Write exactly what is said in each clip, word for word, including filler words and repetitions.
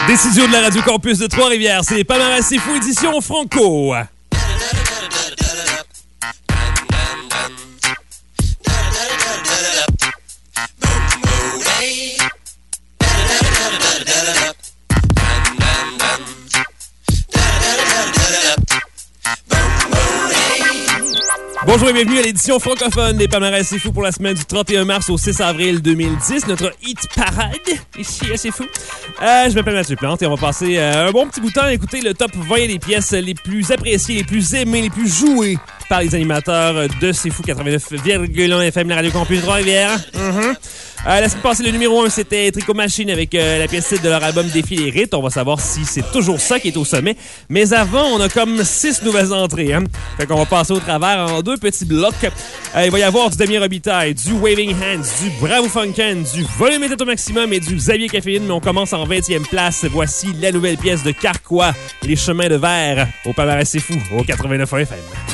Des studios de la Radio Campus de Trois-Rivières, c'est Palmarès C'est Fou, édition Franco. Bonjour et bienvenue à l'édition francophone des Palmarès C'est Fou pour la semaine du trente et un mars au six avril deux mille dix. Notre hit parade, ici à C'est Fou. Euh, je m'appelle Mathieu Plante et on va passer euh, un bon petit bout de temps à écouter le top vingt des pièces les plus appréciées, les plus aimées, les plus jouées par les animateurs de C'est Fou quatre-vingt-neuf virgule un F M, la Radio Campus Trois-Rivières. Mm-hmm. Euh, la semaine passée, le numéro un, c'était Tricot Machine avec euh, la pièce titre de leur album Défi les rites. On va savoir si c'est toujours ça qui est au sommet. Mais avant, on a comme six nouvelles entrées. Hein? Fait qu'on va passer au travers en deux petits blocs. Euh, il va y avoir du Damien Robitaille, du Waving Hands, du Bravo Funken, du Volume est au maximum et du Xavier Caféine. Mais on commence en vingtième place. Voici la nouvelle pièce de Carquois, Les Chemins de Verre, au Palmarès C'est Fou, au quatre-vingt-neuf F M.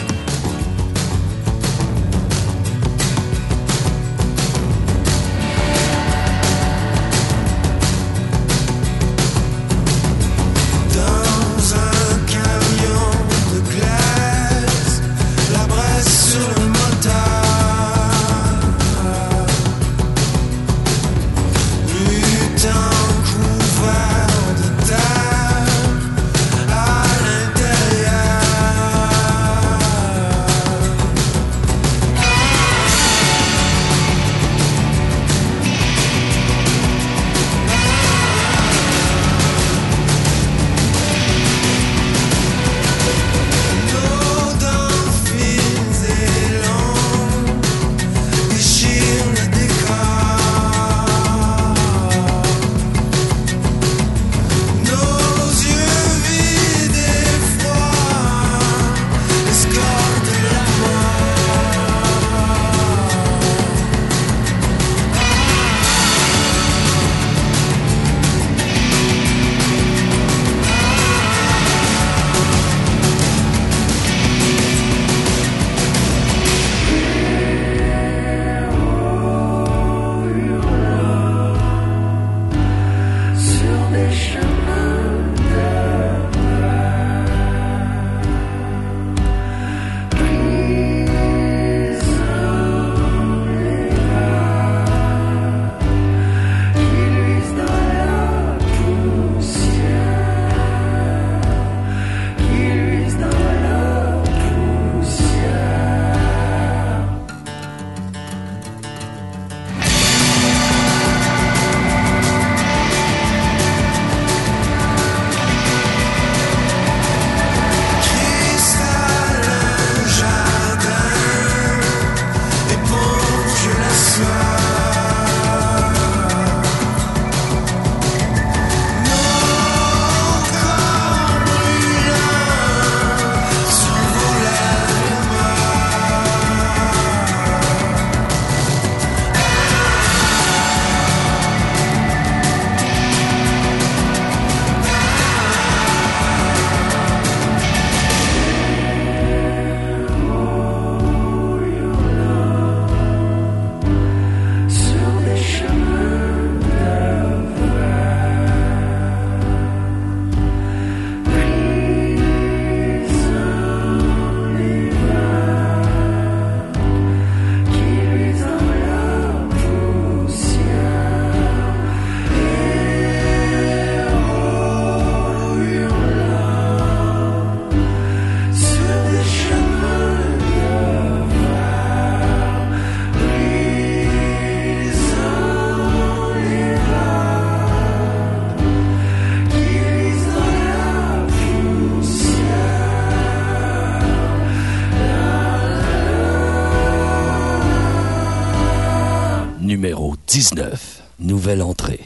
dix-neuf, nouvelle entrée.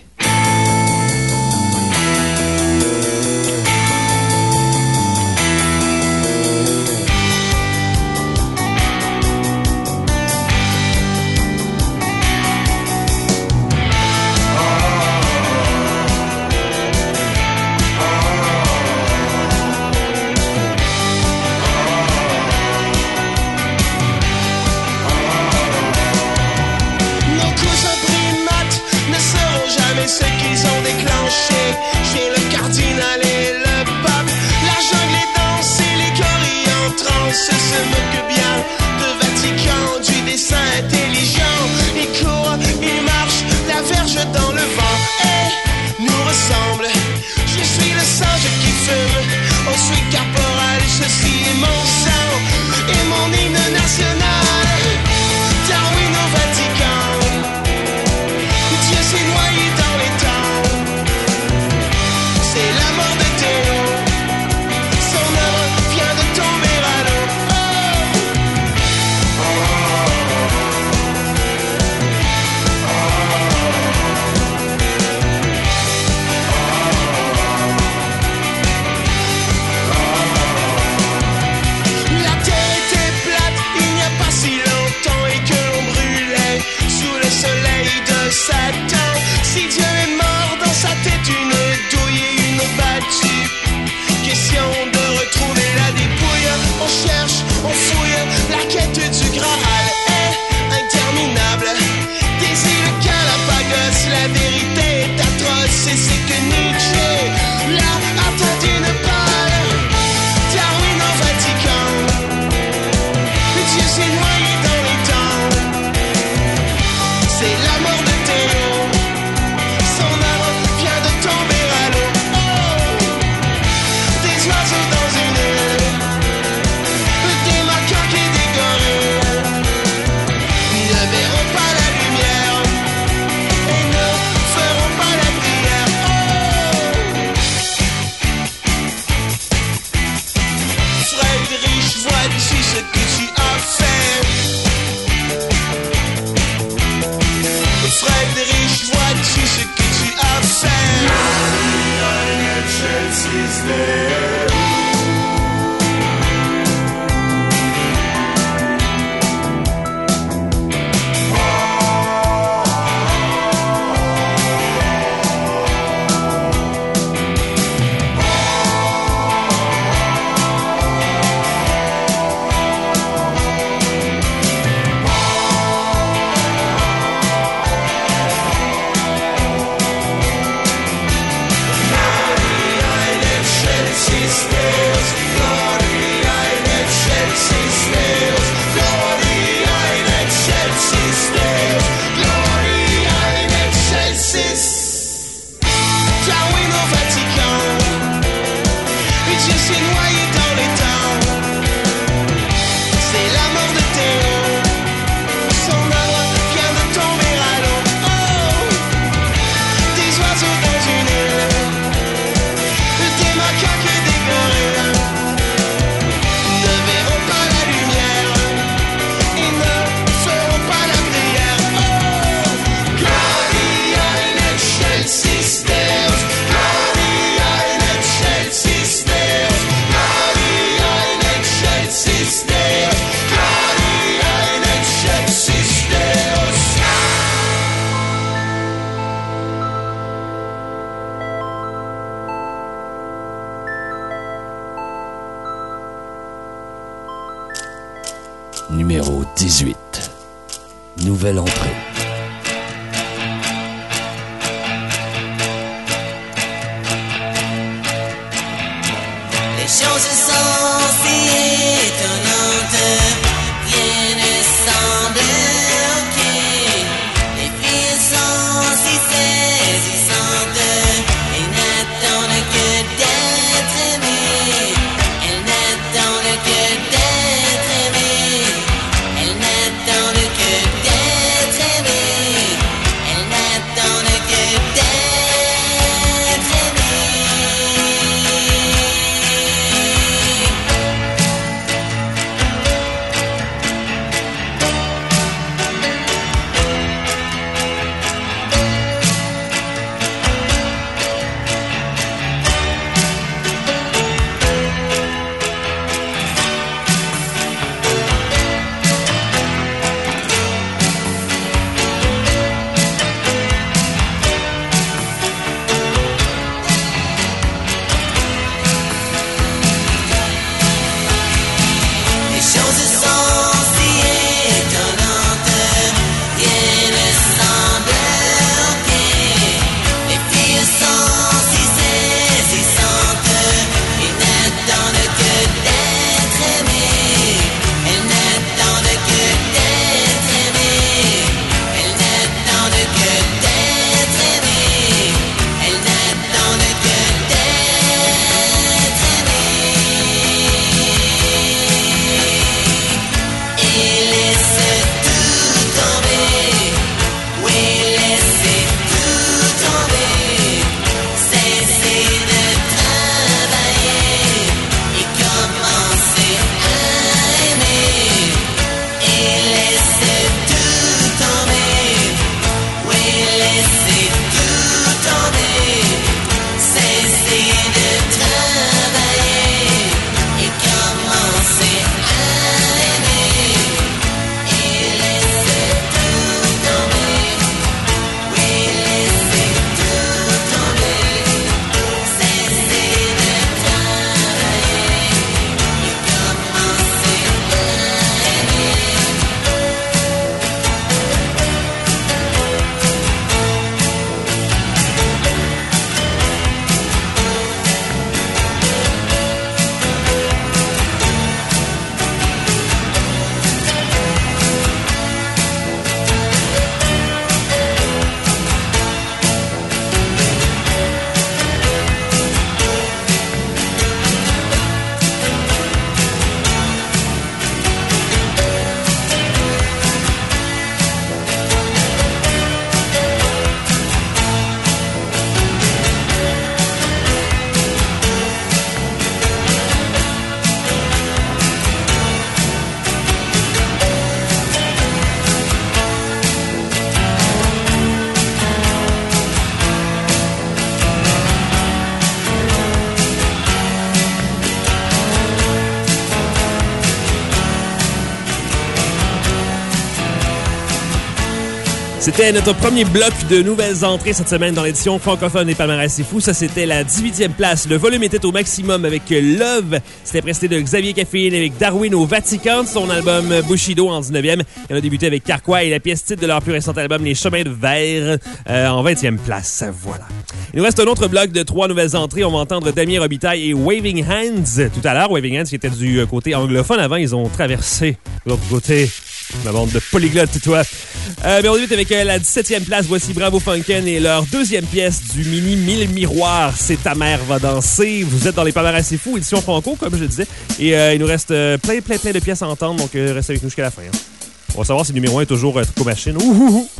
Nos cours de primates ne seront jamais Numéro dix-huit. Nouvelle entrée. Les choses sont si étonnantes, rien ne semble ok. Les filles sont si saisissantes, elles n'attendent que d'être aimées. Elles n'attendent que d'être aimées. Elles n'attendent que d'être aimées. C'était notre premier bloc de nouvelles entrées cette semaine dans l'édition francophone des Palmarès C'est Fou. Ça, c'était la dix-huitième place. Le volume était au maximum avec Love. C'était précédé de Xavier Caféine avec Darwin au Vatican, son album Bushido en dix-neuvième. Et on a débuté avec Carquois et la pièce titre de leur plus récent album Les Chemins de Verre euh, en vingtième place. Voilà. Il nous reste un autre bloc de trois nouvelles entrées. On va entendre Damien Robitaille et Waving Hands tout à l'heure. Waving Hands qui était du côté anglophone avant. Ils ont traversé de l'autre côté. Ma bande de polyglottes, toi. Euh, mais on débute avec euh, la dix-septième place. Voici Bravo Funken et leur deuxième pièce du mini Mille Miroirs. C'est Ta mère va danser. Vous êtes dans les Palmarès C'est Fou, édition franco, comme je le disais. Et euh, il nous reste euh, plein, plein, plein de pièces à entendre. Donc, euh, restez avec nous jusqu'à la fin. Hein. On va savoir si le numéro un est toujours euh, Trico Machine. Ouh, ouh, ouh.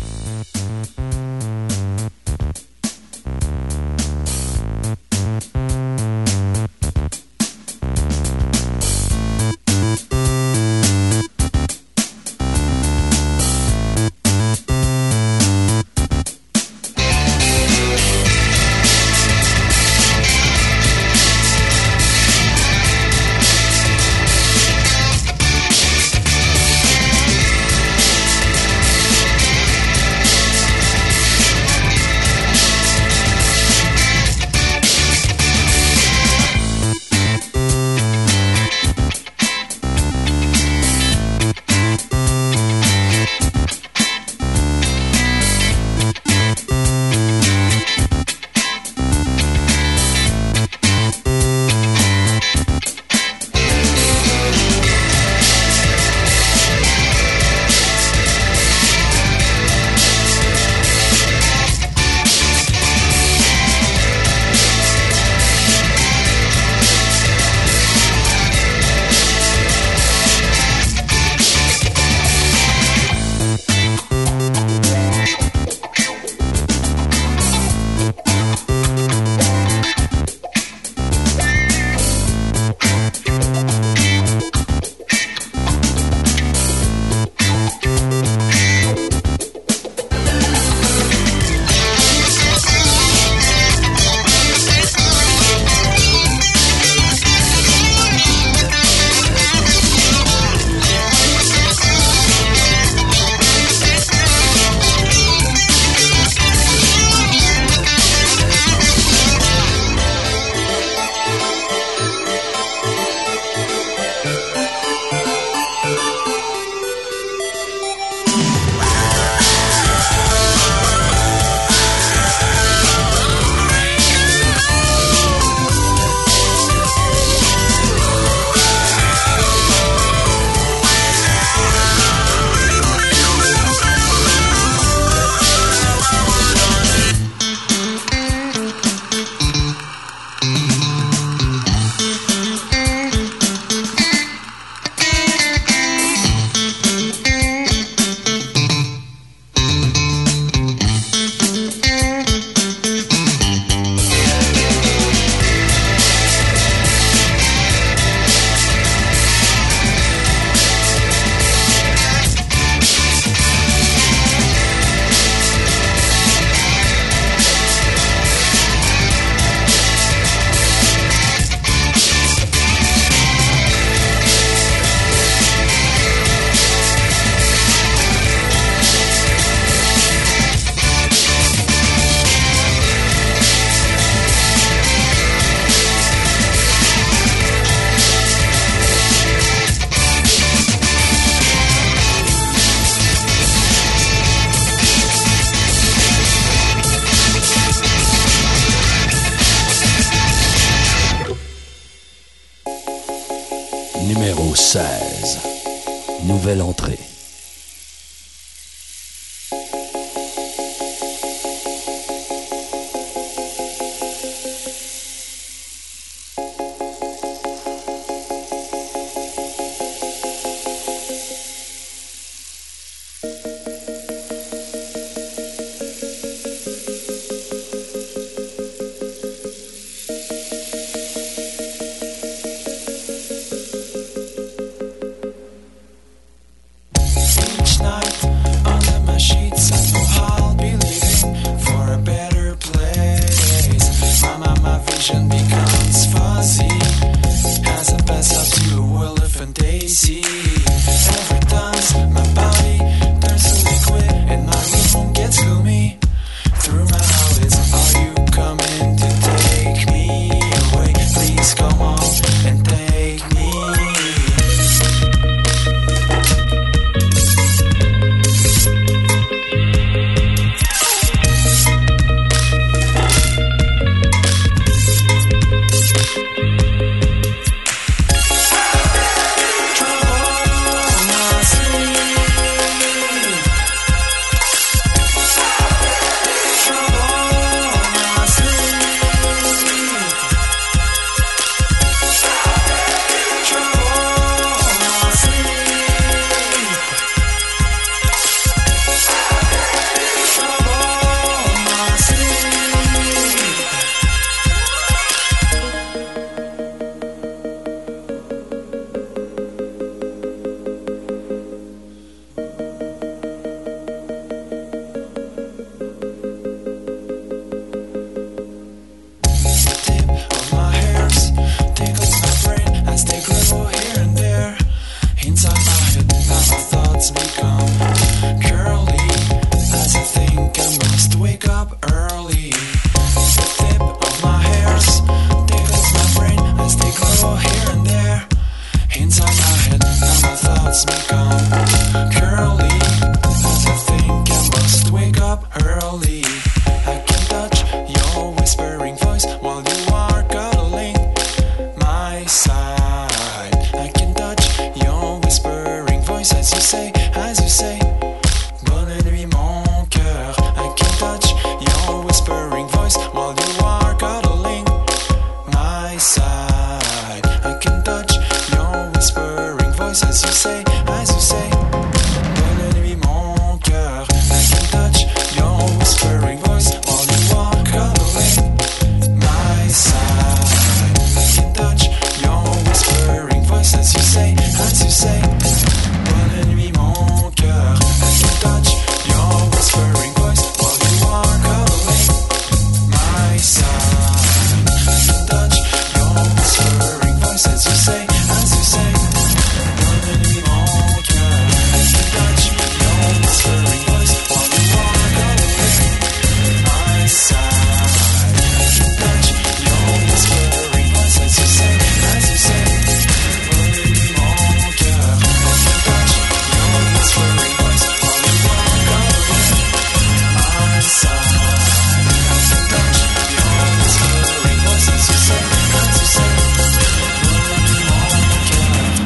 Numéro seize. Nouvelle entrée.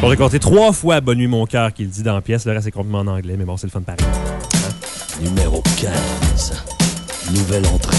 Bon, j'ai compté trois fois Bonne nuit mon cœur qu'il dit dans la pièce. Le reste est complètement en anglais, mais bon, c'est le fun pareil. Hein? Numéro quinze. Nouvelle entrée.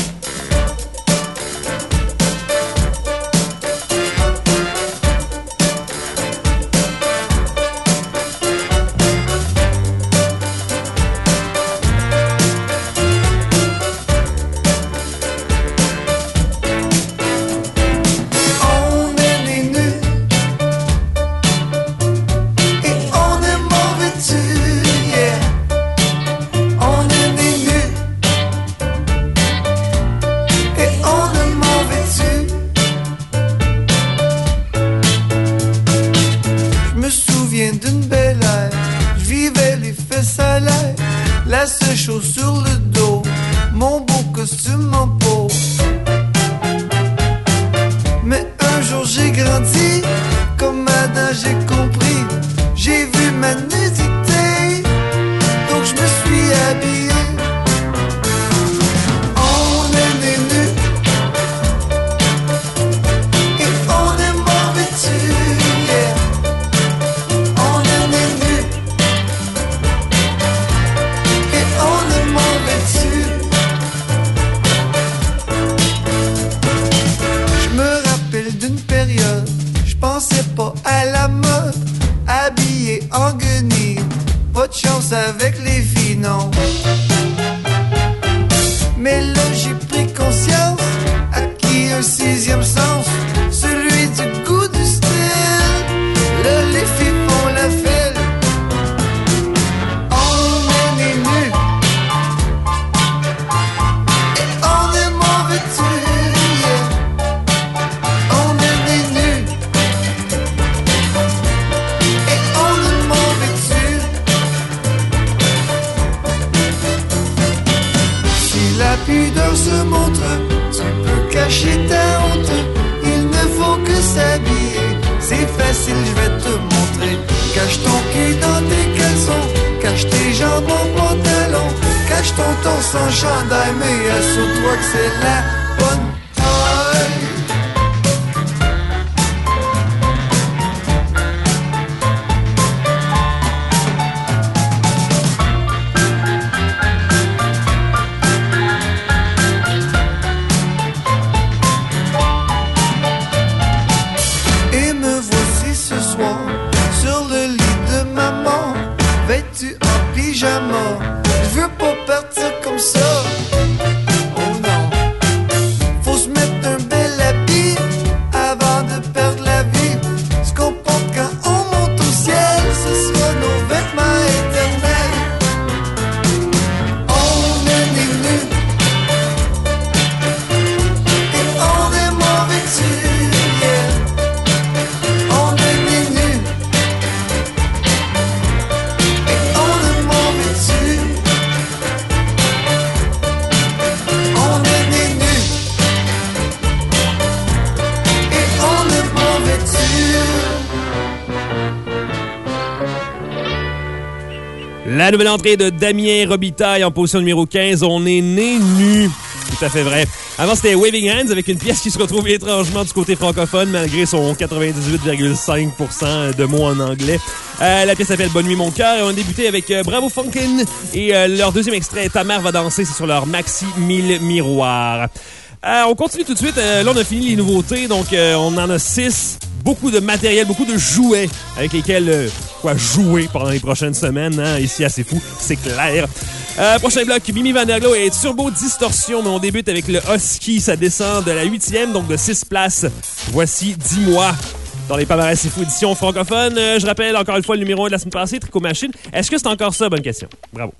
La nouvelle entrée de Damien Robitaille en position numéro quinze. On est né nu. Tout à fait vrai. Avant, c'était Waving Hands avec une pièce qui se retrouve étrangement du côté francophone malgré son quatre-vingt-dix-huit virgule cinq pour cent de mots en anglais. Euh, la pièce s'appelle Bonne nuit mon cœur et on a débuté avec euh, Bravo Funkin' et euh, leur deuxième extrait Ta mère va danser, c'est sur leur maxi mille miroirs. Euh, on continue tout de suite. Euh, là, on a fini les nouveautés, donc euh, on en a six. Beaucoup de matériel, beaucoup de jouets avec lesquels euh, quoi jouer pendant les prochaines semaines. Hein, ici, assez fou, c'est clair. Euh, prochain bloc, Mimi Van Der Glow et Turbo Distorsion. Mais on débute avec le Husky. Ça descend de la huitième, donc de six places. Voici Dis-moi dans les palmarès C'est fou édition francophone. Euh, je rappelle encore une fois le numéro un de la semaine passée, Tricot Machine. Est-ce que c'est encore ça? Bonne question. Bravo.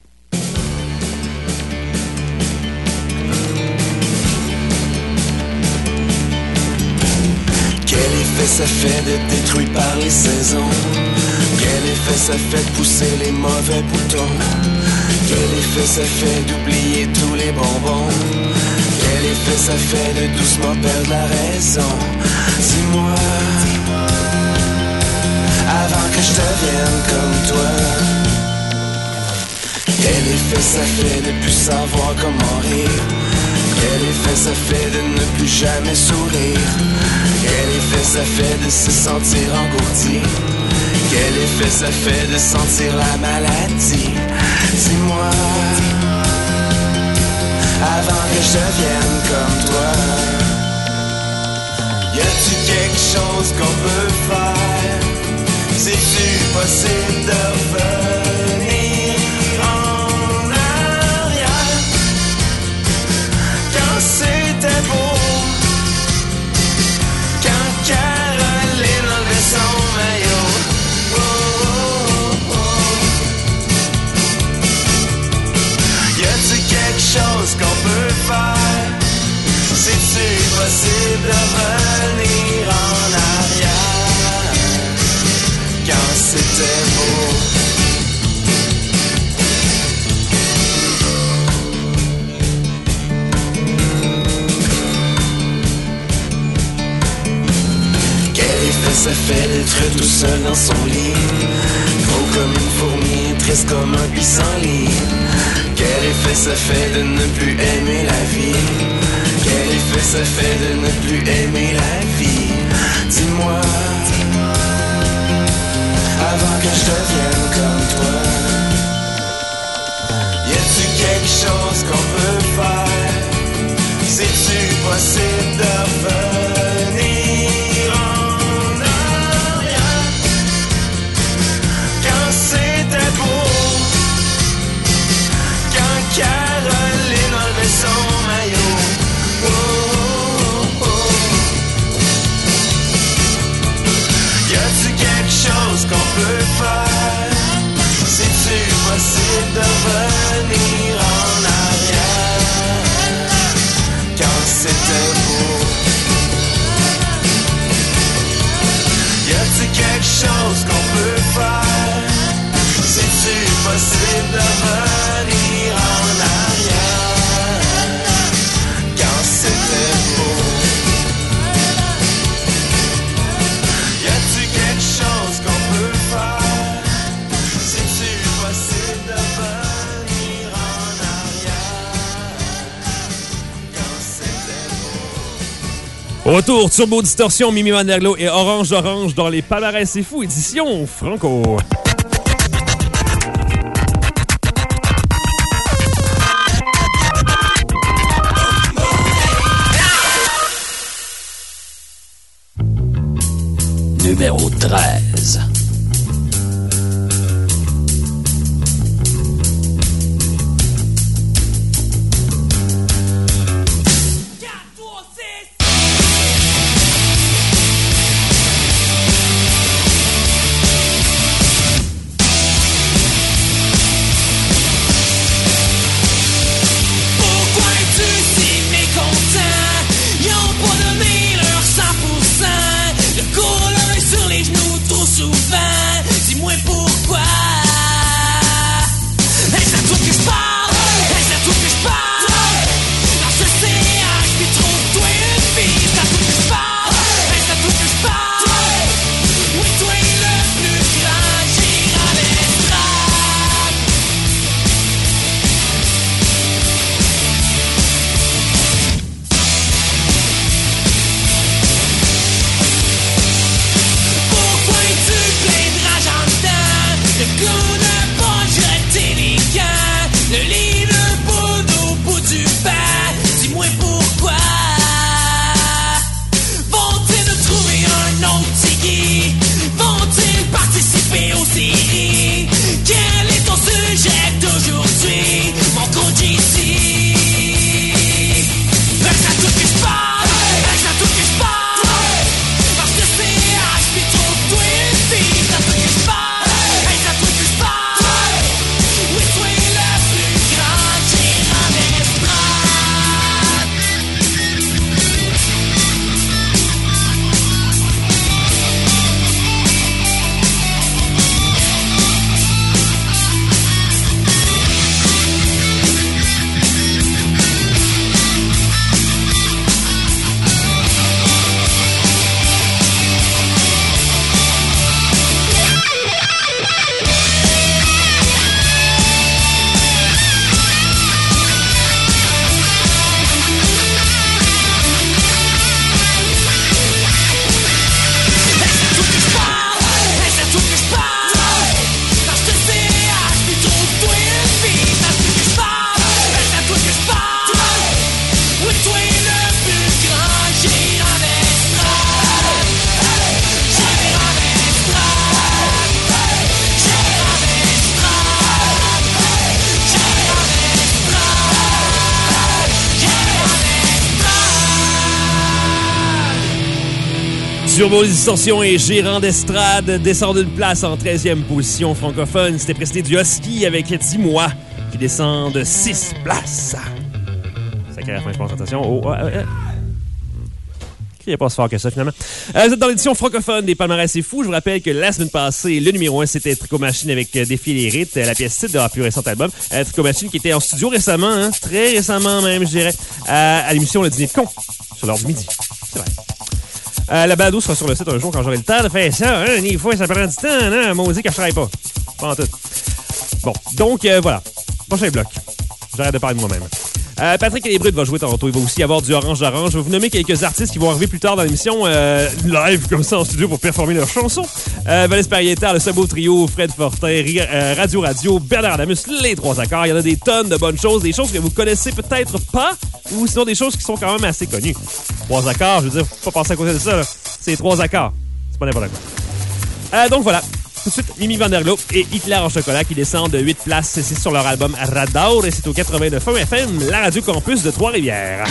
Quel effet ça fait d'être détruit par les saisons? Quel effet ça fait de pousser les mauvais boutons? Quel effet ça fait d'oublier tous les bonbons? Quel effet ça fait de doucement perdre la raison? Dis-moi, avant que je devienne comme toi. Quel effet ça fait de plus savoir comment rire? Quel effet ça fait de ne plus jamais sourire? Quel effet ça fait de se sentir engourdi? Quel effet ça fait de sentir la maladie? Dis-moi, avant que je devienne comme toi. Y a-tu quelque chose qu'on peut faire? C'est-tu possible de revenir en arrière? Quand c'était beau, quand Caroline enlevait son maillot. Oh, oh, oh. Y a-tu quelque chose qu'on peut faire? C'est-tu possible de revenir en arrière quand c'était beau? Quel effet ça fait d'être tout seul dans son lit, gros comme une fourmi, triste comme un pissenlit? Quel effet ça fait de ne plus aimer la vie? Quel effet ça fait de ne plus aimer la vie? Dis-moi, avant que je devienne comme toi. Y a-tu quelque chose qu'on peut faire? C'est-tu possible de revenir en arrière quand c'était beau, quand Caroline enlevait son maillot? Oh, oh, oh. Y a-tu quelque chose qu'on peut faire? C'est-tu possible de revenir en arrière quand c'était beau? Y a-tu quelque chose qu'on peut faire? C'est-tu possible de revenir en arrière quand c'était beau? Y a-tu quelque chose qu'on peut faire? C'est-tu possible de revenir en arrière quand c'était beau? Au retour, Turbo Distorsion, Mimi Manderlo et Orange Orange dans les Palmarès C'est Fou, édition Franco. Numéro treize. Pourquoi es-tu si mécontent? Ils ont pas donné leur cent pour cent. Le cours l'œil sur les genoux, trop Turbo Distorsion et Gérant d'Estrade descend d'une place en treizième position francophone. C'était précédé du Husky avec Dis-moi qui descend de six places. C'est à la fin, je pense. Attention. Oh, ouais, ouais. Il n'y a pas si fort que ça, finalement. Euh, vous êtes dans l'édition francophone des Palmarès C'est Fou. Je vous rappelle que la semaine passée, le numéro un, c'était Tricot Machine avec euh, Défier les rites, euh, la pièce titre de leur plus récent album. Euh, Tricot Machine qui était en studio récemment, hein, très récemment même, je dirais, euh, à l'émission Le Dîner de con, sur l'heure du midi. C'est vrai. Euh, la balado sera sur le site un jour quand j'aurai le temps de faire ça. Hein, des fois, ça prend du temps, hein, maudit que je travaille pas. Pas en tout. Bon, donc, euh, voilà. Prochain bloc. J'arrête de parler de moi-même. Euh, Patrick Lébrut va jouer tantôt. Il va aussi y avoir du Orange d'Orange. Je vais vous nommer quelques artistes qui vont arriver plus tard dans l'émission euh, live comme ça en studio pour performer leurs chansons. Euh, Valès Parietta, le Sabot Trio, Fred Fortin, euh, Radio Radio, Bernard Adamus, les trois accords. Il y en a des tonnes de bonnes choses, des choses que vous connaissez peut-être pas ou sinon des choses qui sont quand même assez connues. Trois accords, je veux dire, faut pas passer à côté de ça. Là. C'est trois accords. C'est pas n'importe quoi. Euh, donc voilà. Tout de suite, Mimi Vanderlo et Hitler en chocolat qui descendent de huit places. C'est sur leur album Radar et c'est au quatre-vingt-neuf F M, la radio campus de Trois-Rivières.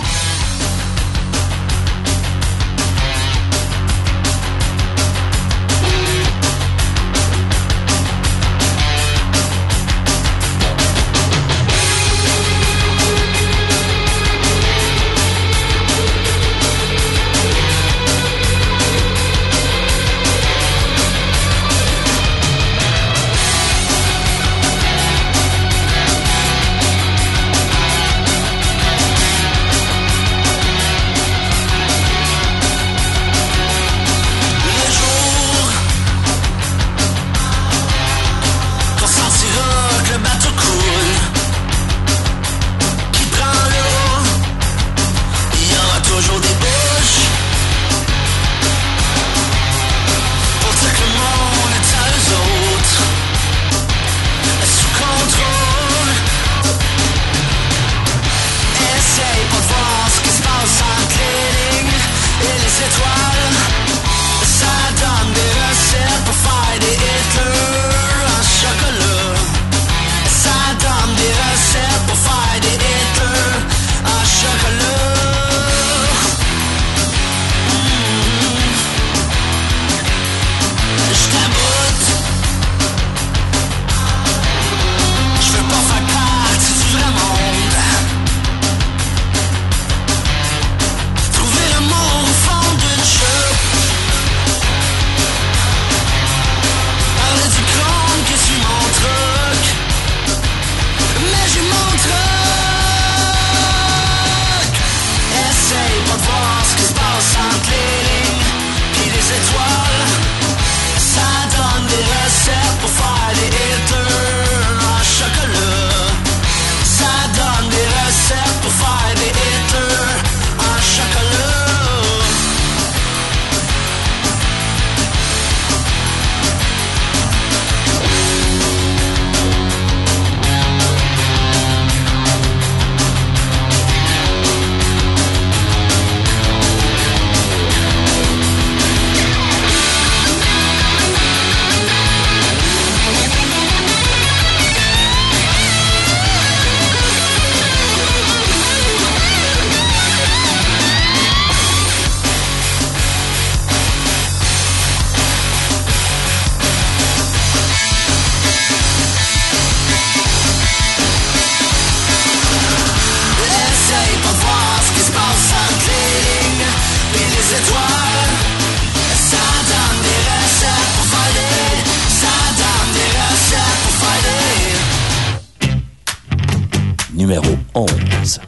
Numéro onze.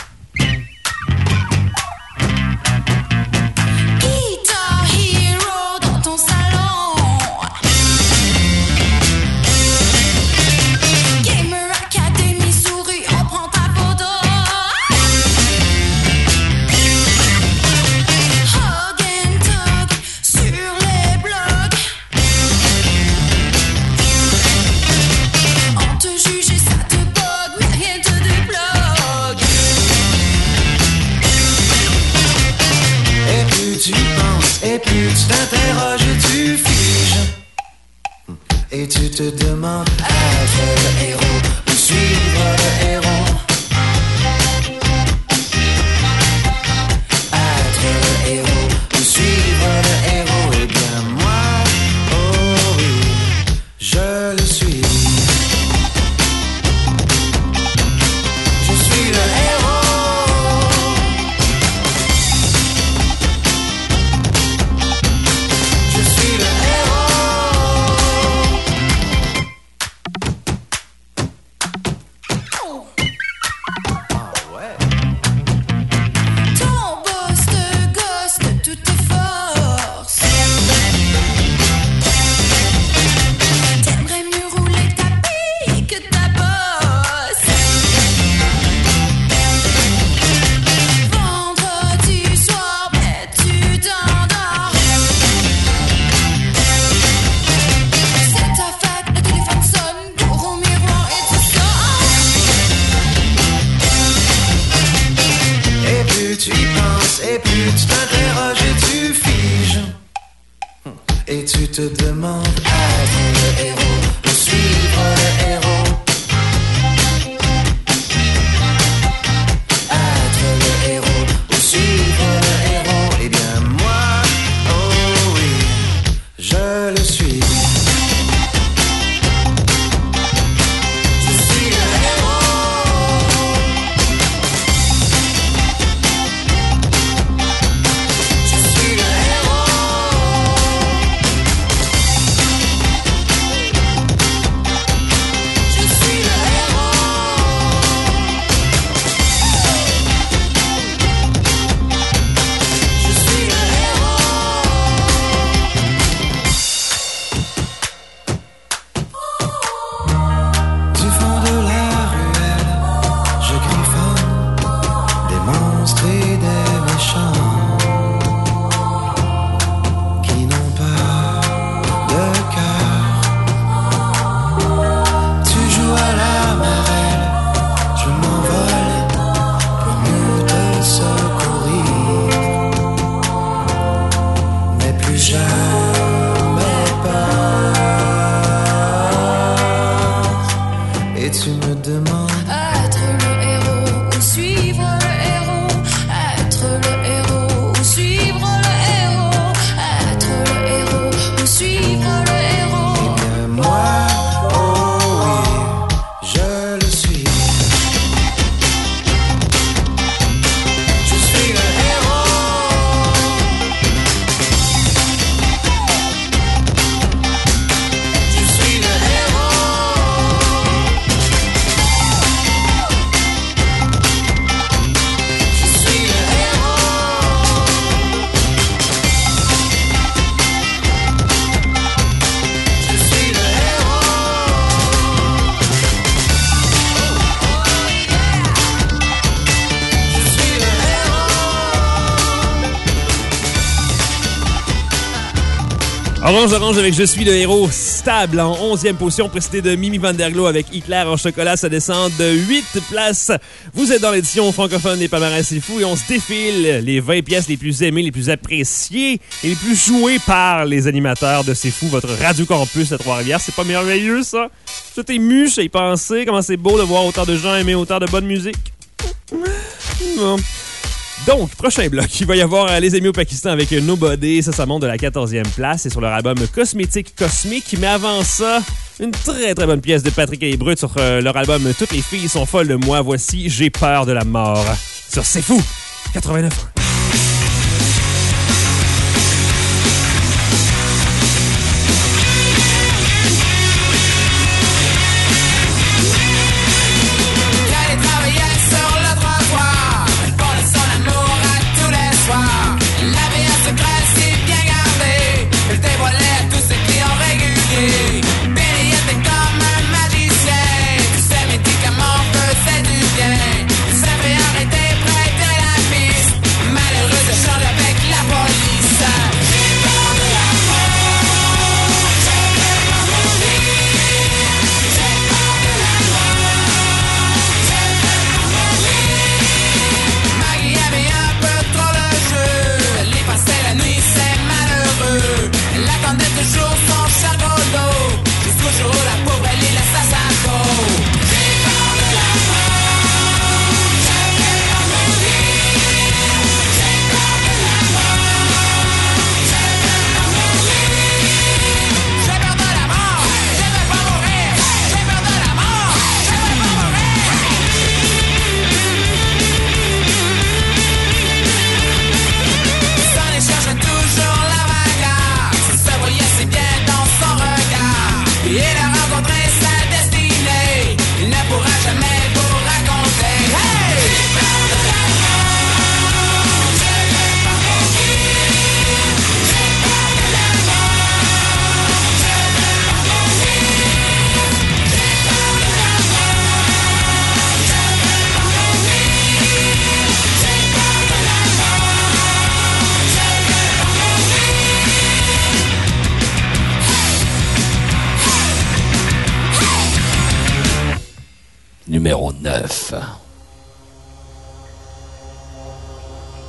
Et tu te demandes être le héros ou suivre le héros. Être le héros ou suivre le tu y penses, et plus tu t'interroges et tu figes. Et tu te demandes être le héros ou suivre le héros. Être le héros ou suivre le héros. Eh bien moi, oh oui, je le suis. Je suis le héros. Je suis le héros. Je suis le héros. Je suis le héros. Du fond de la ruelle, je griffonne des monstres et des méchants qui n'ont pas de cœur. Tu joues à la marelle, je m'envole pour mieux te secourir, mais plus jamais peur. Et tu me demandes Être le héros ou suivre le héros. Être le héros ou suivre le héros. Être le héros ou suivre le héros. bien moi, oh oui, je le suis. Je suis le héros. Je suis le héros. Je suis le héros. Je suis le héros. Je suis le héros. Orange Orange avec Je suis le héros, stable en onzième position, précédé de Mimi Van Der Glo avec Hitler en chocolat. Ça descend de huit places. Vous êtes dans l'édition francophone des Palmarès C'est Fou et on se défile les vingt pièces les plus aimées, les plus appréciées et les plus jouées par les animateurs de C'est Fou, votre Radio Campus à Trois-Rivières. C'est pas merveilleux, ça? Tout est ému, j'ai pensé. Comment c'est beau de voir autant de gens aimer autant de bonne musique. Non. Donc, prochain bloc, il va y avoir euh, Les Amis au Pakistan avec Nobody. Ça, ça monte de la quatorzième place. C'est sur leur album Cosmétique Cosmique. Mais avant ça, une très très bonne pièce de Patrick et Brut sur euh, leur album Toutes les filles sont folles de moi. Voici J'ai peur de la mort. Sur C'est Fou, quatre-vingt-neuf. J'allais travailler sur le trottoir, pour son amour à tous les soirs. La vie en secret si bien gardée, elle dévoilait tous ses clients réguliers. Billy était comme un magicien, tous ses médicaments faisaient du bien. Il s'est fait arrêter, prêter la piste, malheureux échange avec la police. J'ai peur de la mort, je vais pas mourir. J'ai peur de la mort, je vais pas mourir. Maggie aimait un peu trop le jeu, elle y passait la nuit, c'est malheureux. Elle attendait toujours son charbon d'eau, jusqu'au jour où la pauvre elle y laissa sa peau. J'ai peur de la mort, je vais pas mourir. J'ai peur de la mort, je vais pas mourir. J'ai peur de la mort, je vais pas mourir. J'ai peur de la mort, je vais pas mourir. S'en est cherche toujours la bagarre, ça se voyait si bien dans son regard. Il a rencontré sa destinée, il ne pourra jamais vous raconter. Hey! J'ai peur de la mort, je vais pas mourir. J'ai peur de la mort, je vais pas mourir. J'ai peur de la mort, je vais pas mourir. J'ai peur de la mort, je vais pas Numéro neuf.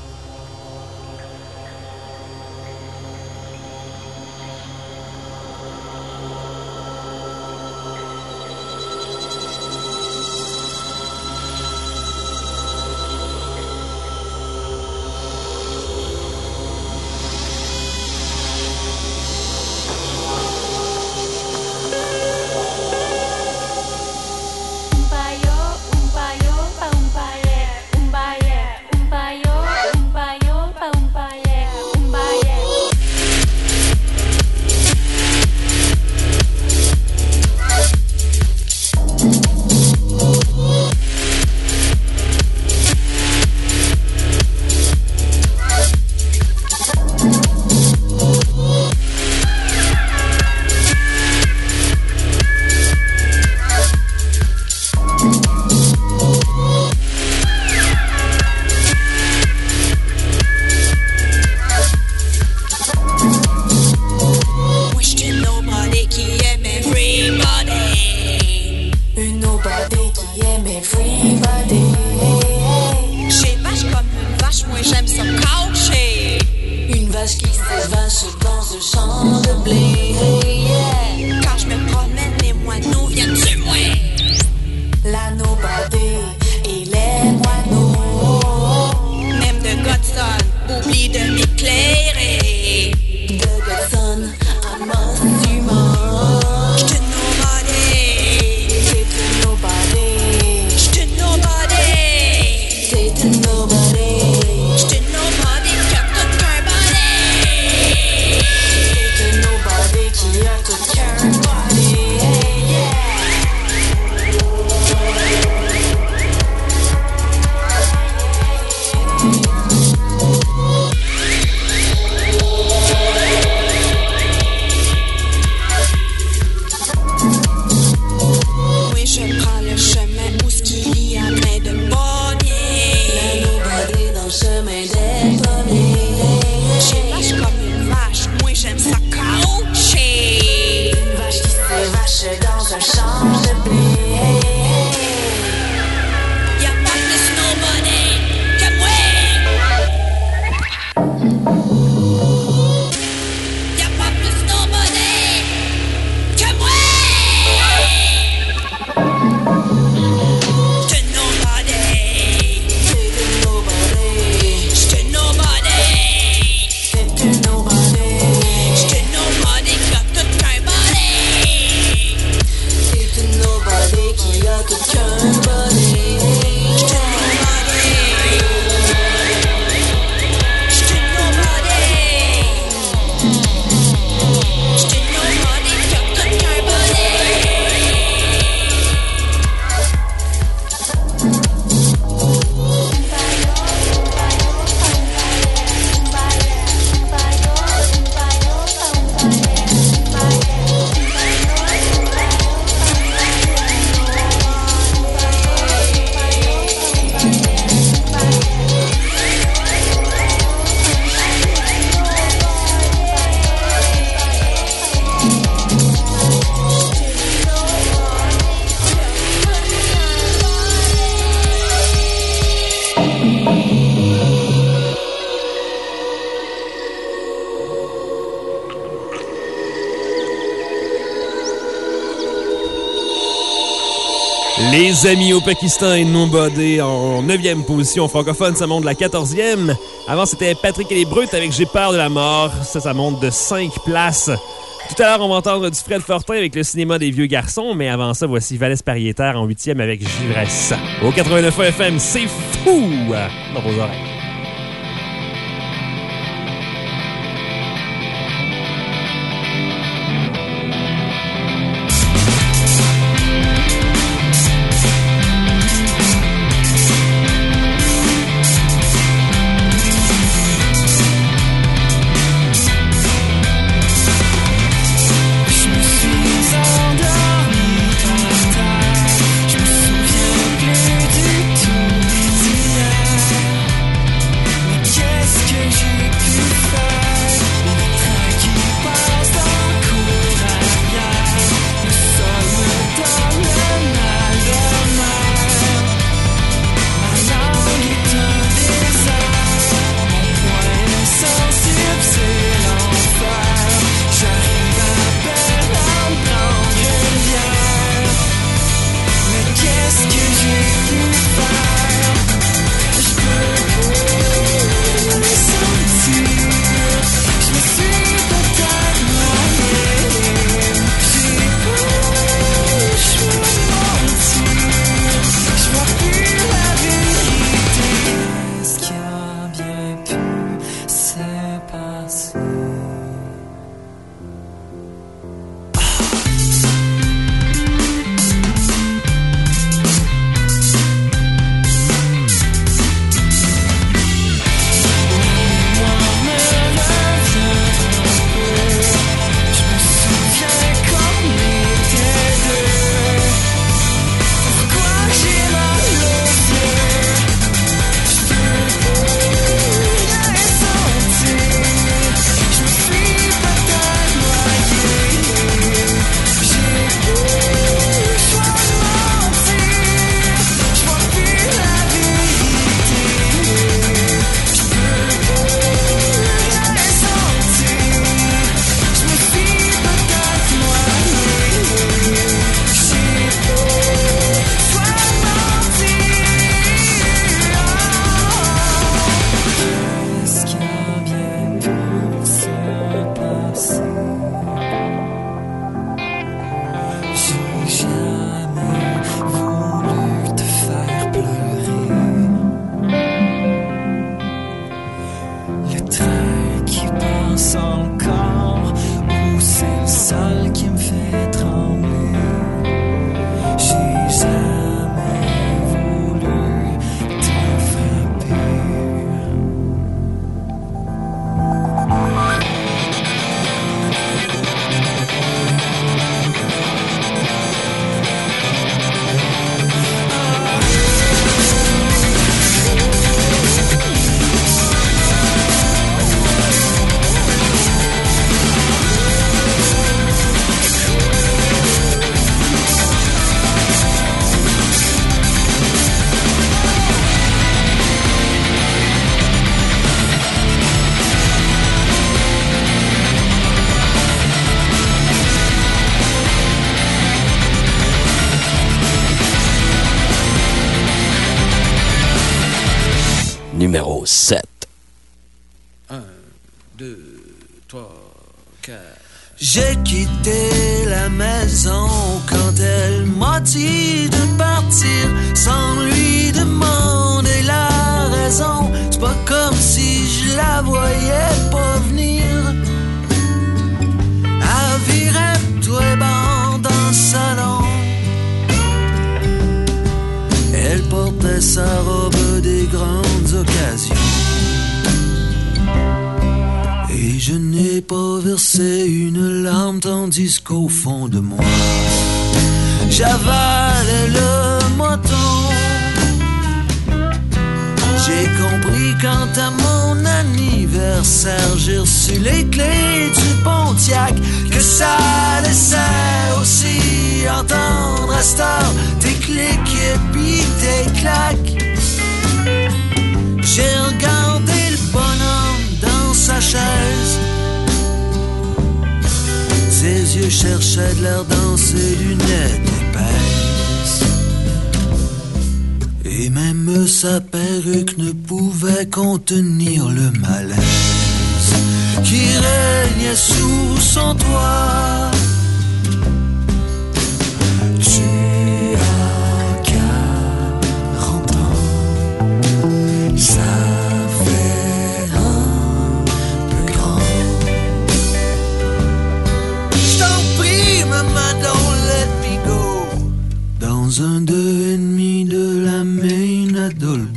Les amis au Pakistan et Nobody en neuvième position francophone, ça monte de la quatorzième. Avant, c'était Patrick et les Brutes avec J'ai peur de la mort. Ça, ça monte de cinq places. Tout à l'heure, on va entendre du Fred Fortin avec le cinéma des vieux garçons, mais avant ça, voici Valès Pariétaire en huitième avec Givresse. Au quatre-vingt-neuf F M, c'est fou dans vos oreilles. Numéro sept. un, deux, trois, quatre. J'ai quitté la maison quand elle m'a dit de partir sans lui demander la raison. C'est pas comme si je la voyais pas venir. Elle virait tout et ban dans le salon. Elle portait sa robe des grandes occasions. Et je n'ai pas versé une larme tandis qu'au fond de moi j'avalais le moton. J'ai compris quand à mon anniversaire j'ai reçu les clés du Pontiac que ça laissait aussi entendre à cette heure tes clics et puis tes claques. J'ai regardé le bonhomme dans sa chaise. Ses yeux cherchaient de l'air dans ses lunettes épaisses. Et même sa perruque ne pouvait contenir le malaise qui régnait sous son toit. Tu as quarante ans, ça fait un peu grand. Je t'en prie, maman, don't let me go. Dans un deux et demi de la Maine à Dolbeau.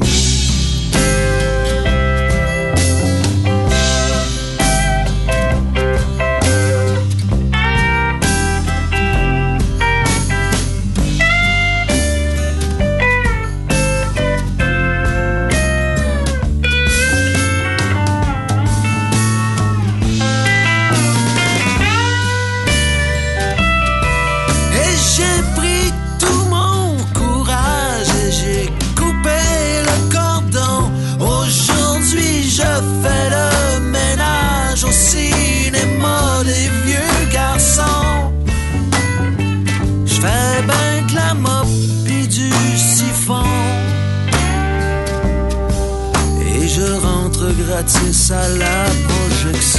Gratis à la projection.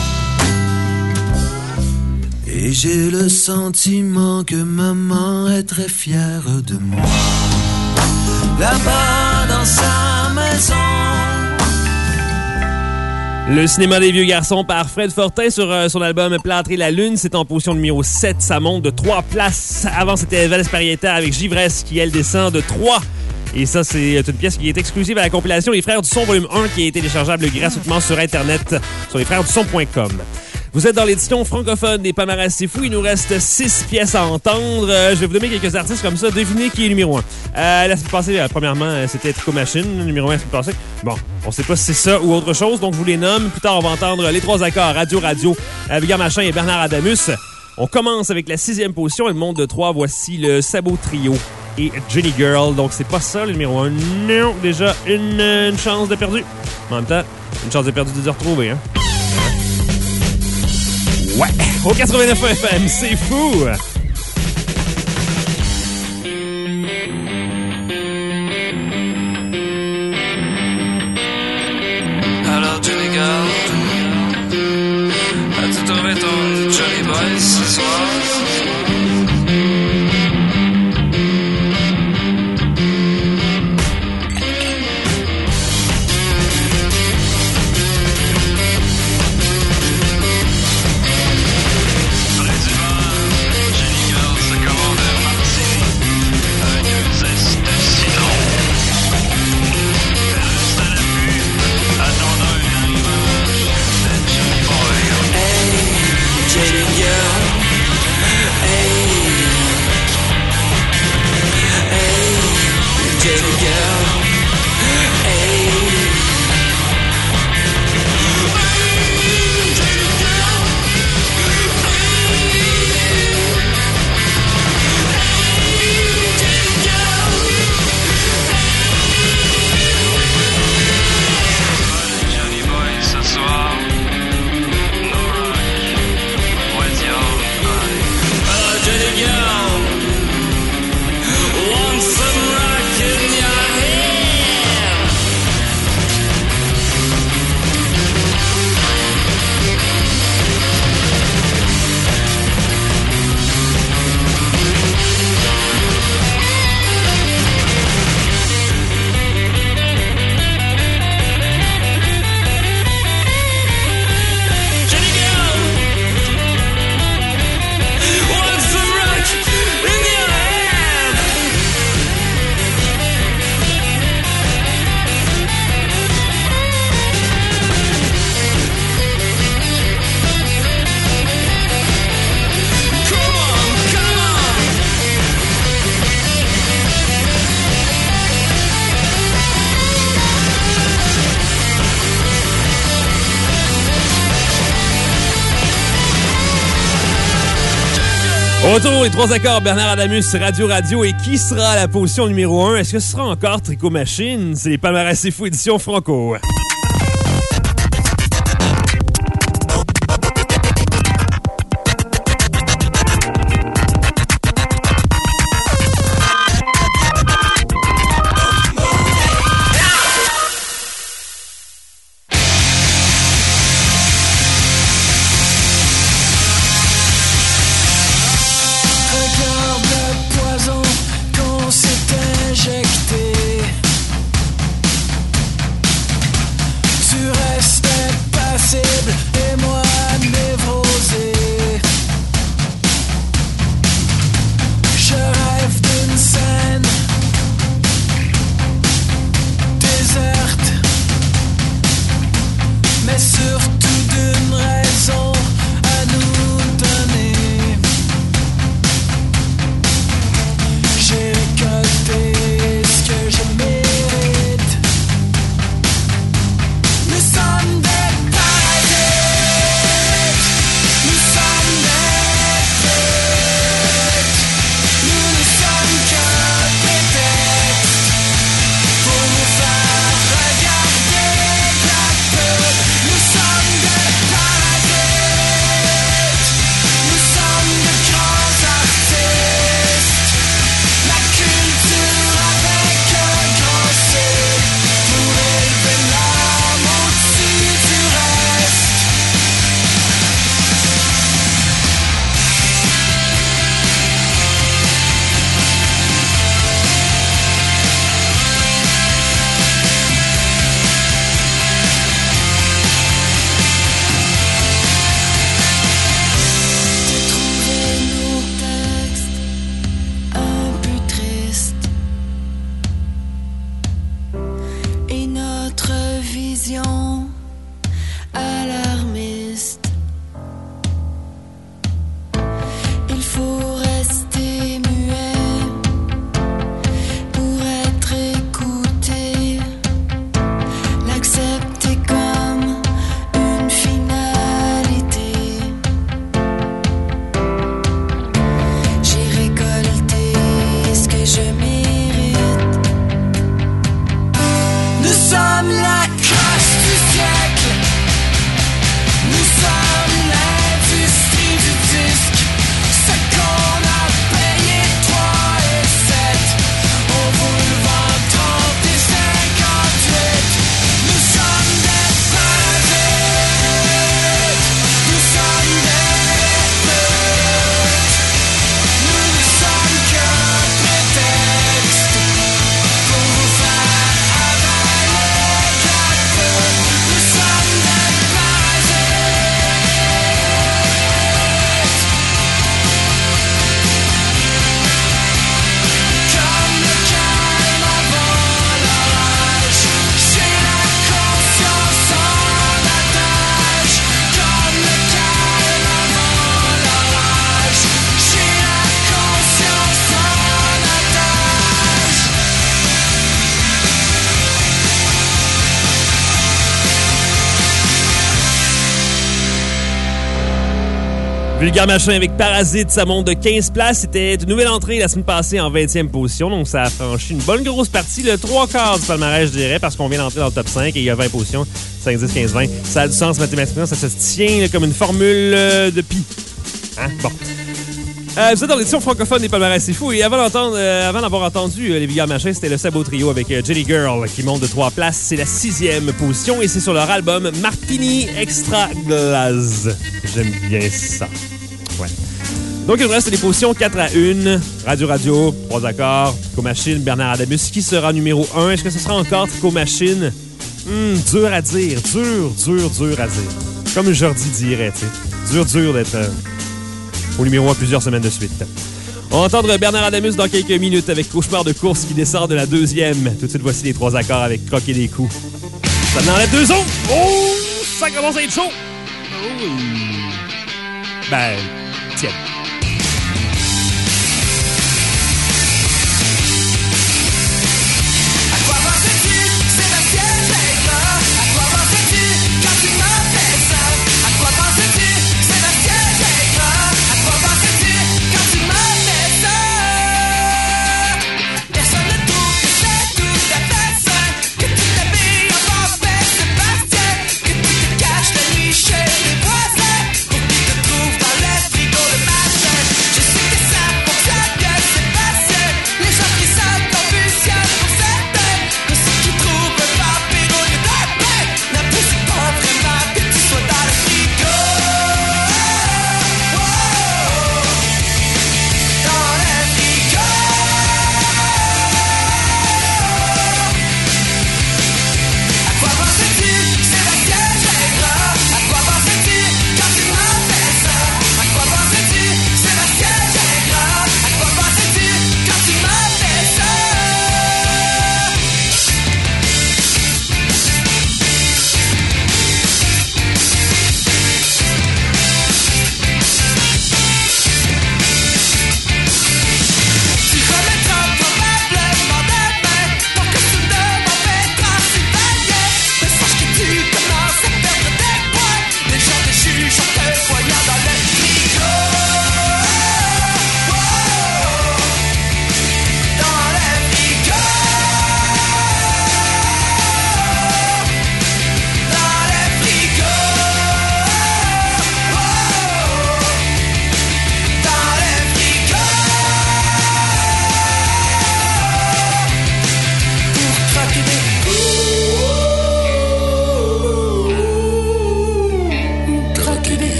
Et j'ai le sentiment que maman est très fière de moi. Là-bas dans sa maison. Le cinéma des vieux garçons par Fred Fortin sur euh, son album Plâtrer la lune, c'est en position numéro sept, ça monte de trois places. Avant, c'était Val Esparieta avec Givresse qui, elle, descend de trois. Et ça, c'est une pièce qui est exclusive à la compilation Les Frères du Son volume un qui est téléchargeable gratuitement sur Internet sur les frères du son point com. Vous êtes dans l'édition francophone des Palmarès C'est Fou. Il nous reste six pièces à entendre. Euh, je vais vous donner quelques artistes comme ça. Devinez qui est numéro un. Euh, la semaine passée, euh, premièrement, euh, c'était Tricot Machine, numéro un la semaine passée. Bon, on sait pas si c'est ça ou autre chose, donc je vous les nomme. Plus tard, on va entendre Les Trois Accords, Radio Radio, euh, Bigard Machin et Bernard Adamus. On commence avec la sixième position. Elle monte de trois. Voici le Sabot Trio et Jenny Girl. Donc, c'est pas ça, le numéro un. Non, déjà, une, une chance de perdu. En même temps, une chance de perdu de se retrouver, hein. Ouais, au quatre-vingt-neuf F M, c'est fou! Alors, Jenny Girl, as-tu trouvé ton Johnny Boy ce soir? Retour, les trois accords, Bernard Adamus, Radio Radio. Et qui sera à la position numéro un? Est-ce que ce sera encore Tricot Machine? C'est les Palmarès C'est Fou édition Franco. vision alarmiste. Il faut rester muet pour être écouté, l'accepter comme une finalité. J'ai récolté ce que je mérite. Nous sommes la crache du siècle. Nous sommes l'industrie du disque. Ce qu'on a payé trois et sept, on vous le vend trente et cinquante-huit. Nous sommes des parasites. Nous sommes des putes. Nous ne sommes qu'un prétexte pour vous faire avaler quatre putes. Nous sommes des parasites. Comme le calme avant l'orage, j'ai la conscience en otage. Comme le calme avant l'orage, j'ai la conscience en otage. Vulgaire Machin avec Parasite, ça monte de quinze places. C'était une nouvelle entrée la semaine passée en vingtième position, donc ça a franchi une bonne grosse partie, le trois quarts du palmarès, je dirais, parce qu'on vient d'entrer dans le top cinq et il y a vingt positions, cinq, dix, quinze, vingt. Ça a du sens mathématiquement, ça se tient là, comme une formule euh, de pi. Hein? Bon. Euh, vous êtes dans l'édition francophone des palmarès, c'est fou. Et avant, d'entendre, euh, avant d'avoir entendu euh, les Vulgaires Machins, c'était le Sabot Trio avec euh, Jelly Girl qui monte de trois places. C'est la sixième position et c'est sur leur album Martini Extra Glace. J'aime bien ça. Ouais. Donc, il nous reste des positions quatre à un. Radio Radio, trois accords. Tricot Machine, Bernard Adamus. Qui sera numéro un? Est-ce que ce sera encore Tricot Machine? Hum, dur à dire. Dur, dur, dur à dire. Comme Jordi dirait, tu sais. Dur, dur d'être euh, au numéro un plusieurs semaines de suite. On va entendre Bernard Adamus dans quelques minutes avec Cauchemar de course qui descend de la deuxième. Tout de suite, voici les trois accords avec Croquer des coups. Ça en enlève deux autres. Oh! Ça commence à être chaud. Oh. Ben, tiens. À quoi pensais-tu, Sébastien Gingras? À quoi pensais-tu quand tu m'as fait ça? À quoi pensais-tu, Sébastien Gingras? À quoi pensais-tu quand tu m'as fait ça? Personne ne trouve que c'est tout à fait ça. Que tu t'habilles en pampette, Sébastien. Que tu te caches la nuit chez les voisins. Pour qu'ils te trouvent dans le frigo le matin.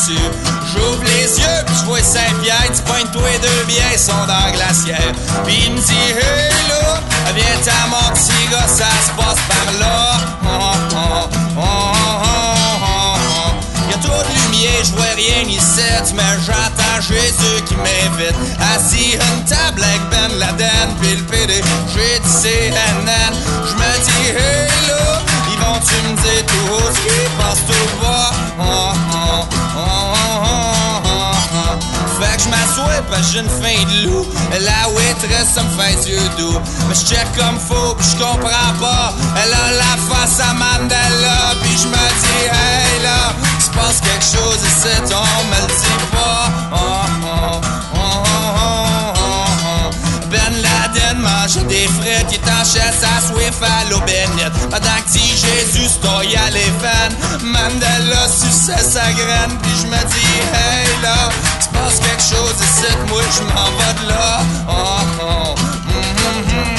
dessus. J'ouvre les yeux, pis j'vois Saint-Pierre, tu pointes-toi et deux biens sont dans la glacière. Pis il me dit, hey là, viens t'à mon petit gars, ça se passe par là. Oh, oh, oh, oh, oh, oh. Y'a trop de lumière, j'vois rien ici, mais j'entends Jésus qui m'invite. Assis à une table avec Ben Laden, pis le P D G dit C N N. J'me dis, hey là, ils vont-tu me dire tout haut ce qui passe tout bas? Oh, oh, oh, oh, oh, oh. Fait que j'm'assois parce que j'ai une faim de loup. La waitress, ça me fait yeux doux. Mais j'check comme faux pis j'comprends pas. Elle a la face à Mandela. Pis j'me dis, hey là, se passe quelque chose ici, on me le dit pas. Oh, oh, oh, oh, oh, oh. Ben Laden mangeait des frites, il est en chaise à Swift à l'eau bénite. Pendant que petit Jésus stoye à les fans, Mandela suçait sa graine. Pis j'me dis, hey là, se passe quelque chose ici, moi j'm'en vais de là. Oh, oh, mm, mm, mm,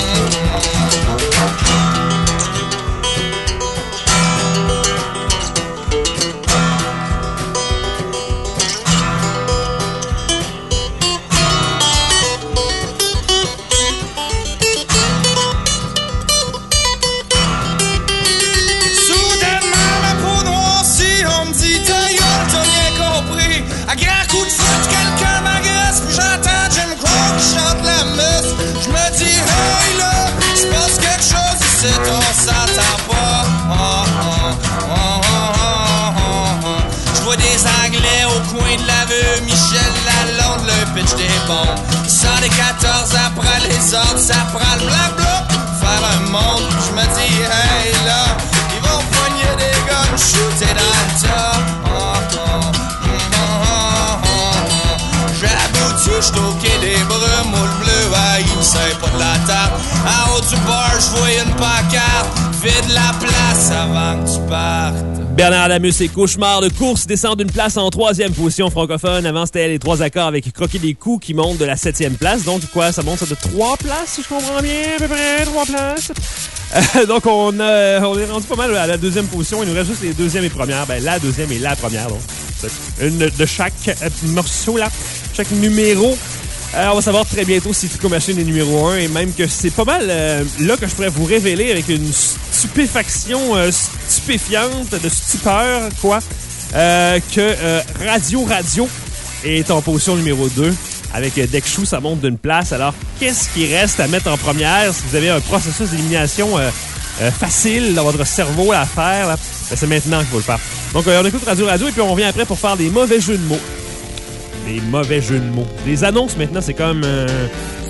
on s'entend pas. Oh, oh, oh, oh, oh, oh. J'vois des Anglais au coin de la rue, Michel Lalonde, le pitch des bombes. Qui sort des quatorze après les ordres, ça prend le blabla pour faire un monde. J'me dis, hey là, ils vont poigner des guns, shooter dans le tas. Oh, oh, oh, oh, oh, oh. J'aboutis, j't'au quai des brumes, moule bleu, ah, il me sert pas de la table. En haut du bar, j'vois une pancarte. Vide la place avant que tu partes. Bernard Lamus et Cauchemar de course descendent d'une place en troisième position francophone. Avant, c'était les trois accords avec Croquer des coups qui montent de la septième place. Donc, quoi, ça monte de trois places, si je comprends bien, à peu près, trois places. Euh, donc, on, a, on est rendu pas mal à la deuxième position. Il nous reste juste les deuxièmes et premières. Ben, la deuxième et la première. Donc, une de chaque morceau, là, chaque numéro. Euh, on va savoir très bientôt si Trico Machine est numéro un et même que c'est pas mal euh, là que je pourrais vous révéler avec une stupéfaction euh, stupéfiante, de stupeur, quoi, euh, que euh, Radio Radio est en position numéro deux. Avec euh, Dekchou, ça monte d'une place. Alors, qu'est-ce qui reste à mettre en première si vous avez un processus d'élimination euh, euh, facile dans votre cerveau à faire? Là, ben, c'est maintenant qu'il faut le faire. Donc, euh, on écoute Radio Radio et puis on revient après pour faire des mauvais jeux de mots. Des mauvais jeux de mots. Les annonces, maintenant, c'est comme... Euh,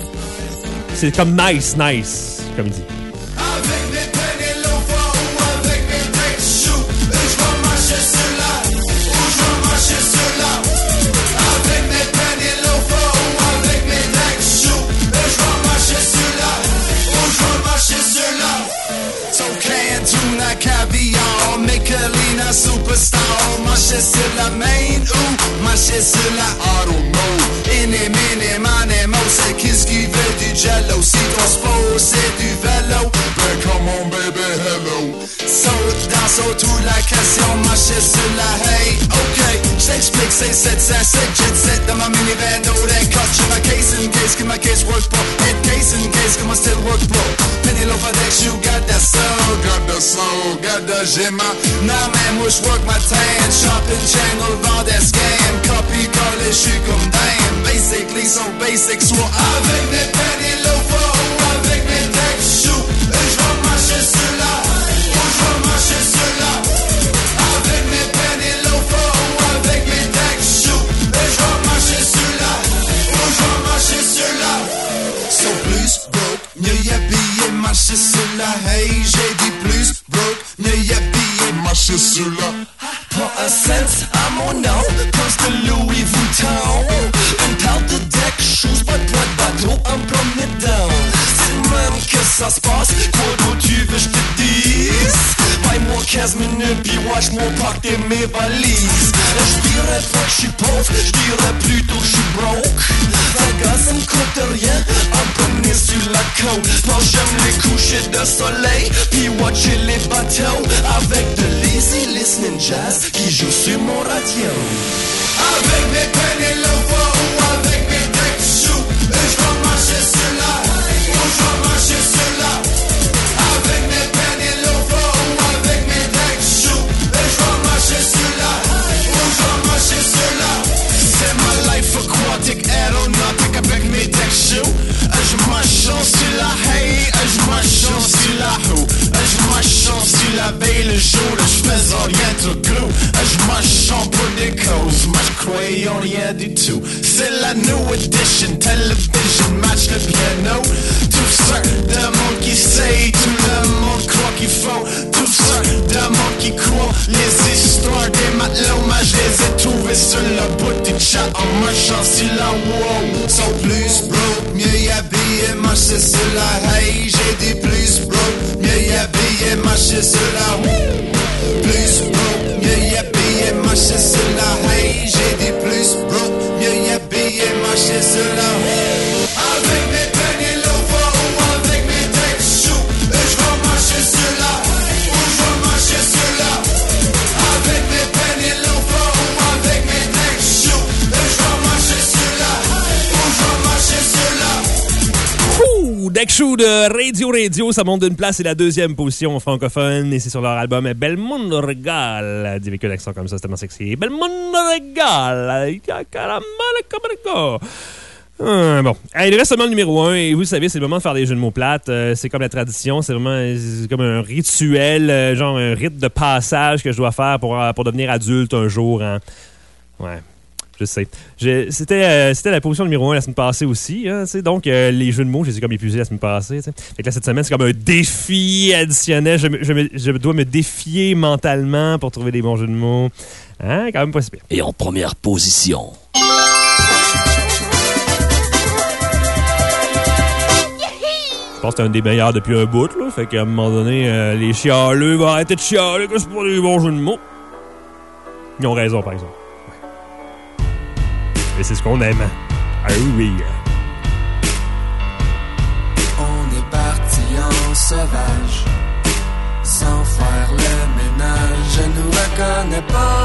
c'est comme nice, nice, comme il dit. Avec mes pennies low ou avec mes decks choux, je vais marcher sur la, ou je vais marcher sur la. Avec mes pennies low ou avec mes decks choux, je vais marcher sur la, ou je vais marcher sur la. So can tuna caviar, Michelina superstar, marcher sur la main ou marcher sur la, I don't know. Inni, mini, mani, mo, c'est qu'est-ce qui veut du jello? Si ton sport c'est du vélo, ben come on baby, hello. So, dans so, toute la question, marcher sur la hey, ok. J't'explique, c'est sept cent sept, jet set dans ma minivan, no that cut, j'ai ma case in case que ma case work pas, hit case in case que ma still work pas. Penny low for that you got that soul, got that soul, got that gemma. Nah man, moi j'work ma tan, shopping channel, vend des scams, copy collé, j'suis comme damn. Basically, so basic, soit avec mes penny low ou avec mes decks choux, j'vais marcher sur la, ou j'vais marcher sur la. Avec mes penny low ou avec mes decks choux, j'vais marcher sur la, ou j'vais marcher sur la. So plus broke, mieux y'a billet, marcher sur la. Hey, j'ai dit plus broke, mieux y'a billet, marcher sur la. Pas un cent à mon nom, cause de Louis Vuitton. Une paire de deck shoes, pas de poids de bateau, un premier down. C'est même que ça se passe, quoi d'autre tu veux je te dise? Paye-moi quinze minutes, puis watch-moi partir mes valises. J'dirais pas que j'suis pauvre, j'dirais plutôt que j'suis broke. Un gars ça me coûte rien, un bonnet sur la côte. Moi j'aime les couchers de soleil, puis watcher les bateaux avec de l'easy, les Alex Ninjas qui joue sur mon radio. Avec mes peines et le voix ou avec mes decks sous, et je vais marcher sur la, ou je vais marcher sur la. Avec mes peines et le voix ou avec mes decks sous, et je vais marcher sur la, ou je vais marcher sur la. C'est ma life aquatic, aeronautique avec mes decks sous. Je marche sur la hay, je marche sur la houe, je marche sur la veille le jour, je fais rien tout glue, je marche en pour des causes, moi je crois en rien du tout. C'est la new edition, television, match le piano. Tout ça de monde qui sait, tout le monde croit qu'il faut. Tout ça de monde qui croit les histoires des matelots, moi je les ai trouvés sur le bout du chat en marchant sur la wow. Sont plus broke, mieux y habillé, marcher sur la hay. J'ai dit plus broke, mieux y habillé, marcher sur la woo. Plus broke, mieux y habillé, marcher sur la hay. J'ai dit plus broke, mieux y habillé, marcher sur la woo. Avec mes peines et le voix ou avec mes decks sous, et je vais marcher sur la, ou je vais marcher sur la. Avec mes peines et le voix ou avec mes decks sous, et je vais marcher sur la, ou je vais marcher sur la. Ouh, Deck Shoe de Radio Radio, ça monte d'une place, c'est la deuxième position francophone et c'est sur leur album Bel Mondo Regal. Dis avec un accent comme ça, c'est tellement sexy. Bel Mondo Regal. Hum, bon, hey, il reste seulement le numéro un et vous savez, c'est le moment de faire des jeux de mots plates. Euh, c'est comme la tradition, c'est vraiment c'est comme un rituel, euh, genre un rite de passage que je dois faire pour, pour devenir adulte un jour. Hein. Ouais. Je sais. Je, c'était, euh, c'était la position numéro un la semaine passée aussi. Hein, donc, euh, les jeux de mots, je les ai comme épuisés la semaine passée. T'sais. Fait que là, cette semaine, c'est comme un défi additionnel. Je, je, me, je dois me défier mentalement pour trouver des bons jeux de mots. Hein, quand même pas si pire. Et en première position. Je pense que c'est un des meilleurs depuis un bout. Là. Fait qu'à un moment donné, euh, les chialeux vont arrêter de chialer que c'est pas des bons jeux de mots. Ils ont raison, par exemple. Et c'est ce qu'on aime. Ah oui. On est parti en sauvage, sans faire le ménage, je nous reconnais pas.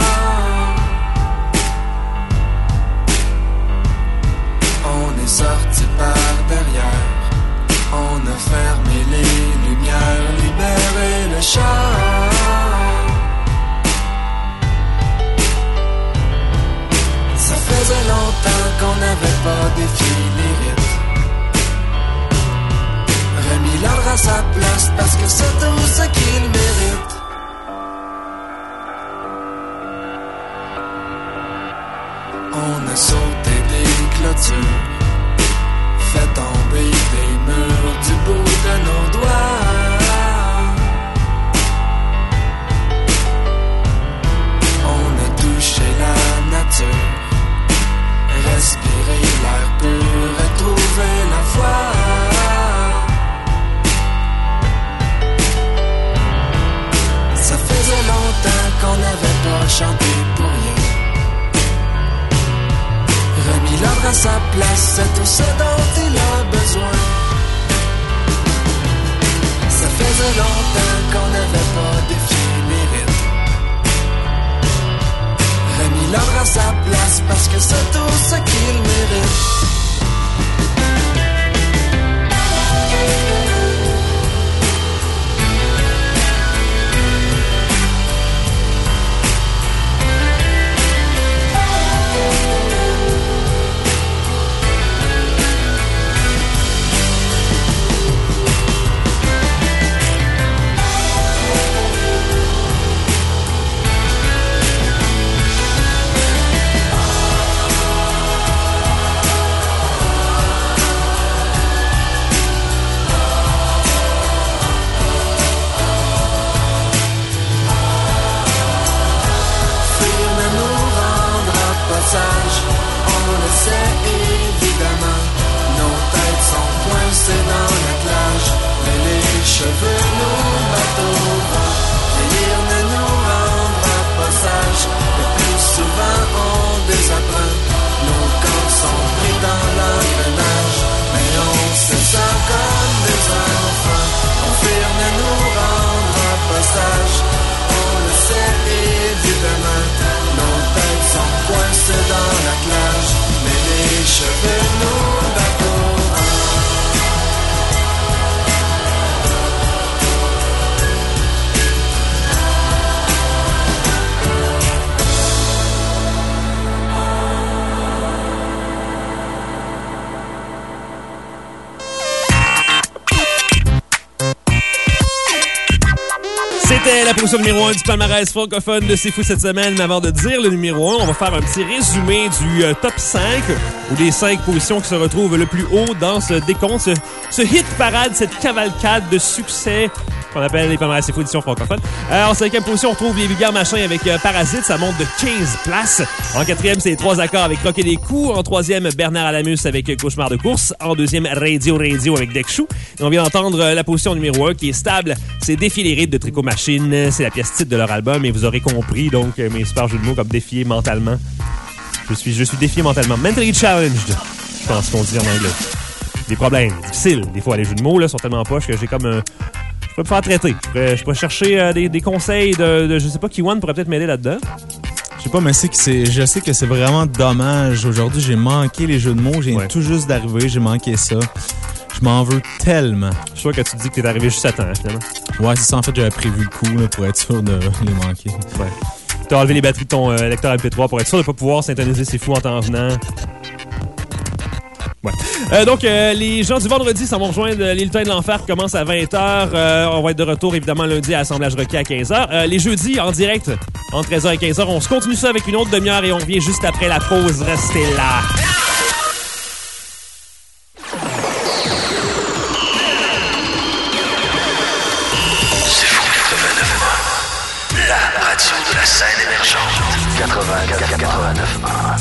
On est sorti par derrière, on a fermé les lumières, libéré le char. Ça faisait longtemps qu'on n'avait pas défié les rites. Remis l'ordre à sa place parce que c'est tout ce qu'il mérite. On a sauté des clôtures, fait tomber des murs du bout de nos doigts. On a touché la nature, respirer l'air pur, retrouver la foi. Ça faisait longtemps qu'on n'avait pas chanté pour rien. Remis l'ordre à sa place, c'est tout ce dont il a besoin. Ça faisait longtemps qu'on n'avait pas défié les rites. Remis l'ordre à sa place parce que c'est tout ce qu'il mérite. je vais nous battre pour un. C'était la position numéro un du palmarès francophone de C'est Fou cette semaine. Mais avant de dire le numéro un, on va faire un petit résumé du euh, top cinq ou des cinq positions qui se retrouvent le plus haut dans ce décompte, ce, ce hit parade, cette cavalcade de succès qu'on appelle les palmarès C'est Fou édition francophone. Euh, en cinquième position, on retrouve les vulgaires machins avec euh, Parasite. Ça monte de quinze places. En quatrième, c'est les trois accords avec Croquer des coups. En troisième, Bernard Adamus avec Cauchemar de course. En deuxième, Radio Radio avec Dekshu. Et on vient d'entendre euh, la position numéro un qui est stable. C'est Défier les rides de Tricot Machine. C'est la pièce titre de leur album et vous aurez compris donc euh, mes super jeux de mots comme défier mentalement. Je suis, je suis défié mentalement. Mentally challenged, je pense qu'on dit en anglais. Des problèmes difficiles. Des fois, les jeux de mots là sont tellement poches que j'ai comme un... Je peux me faire traiter. Je pourrais, je pourrais chercher euh, des, des conseils de, de... Je sais pas, Kiwan pourrait peut-être m'aider là-dedans. Je sais pas, mais c'est que c'est, je sais que c'est vraiment dommage. Aujourd'hui, j'ai manqué les jeux de mots. J'ai ouais. tout juste d'arriver. J'ai manqué ça. Je m'en veux tellement. Je suis sûr que tu te dis que t'es arrivé juste à temps, finalement. Ouais, c'est ça. En fait, j'avais prévu le coup là, pour être sûr de les manquer. Ouais. T'as enlevé les batteries de ton euh, lecteur M P trois pour être sûr de pas pouvoir synthétiser C'est Fou en t'en venant. Ouais. Euh, donc, euh, les gens du vendredi s'en vont rejoindre les lutins de l'enfer qui commence à vingt heures. Euh, on va être de retour, évidemment, lundi à Assemblage Rocky à quinze heures. Euh, les jeudis, en direct, entre treize heures et quinze heures. On se continue ça avec une autre demi-heure et on revient juste après la pause. Restez là. C'est Fou quatre-vingt-neuf. La radio de la scène émergente. quatre-vingt-quatre quatre-vingt-neuf.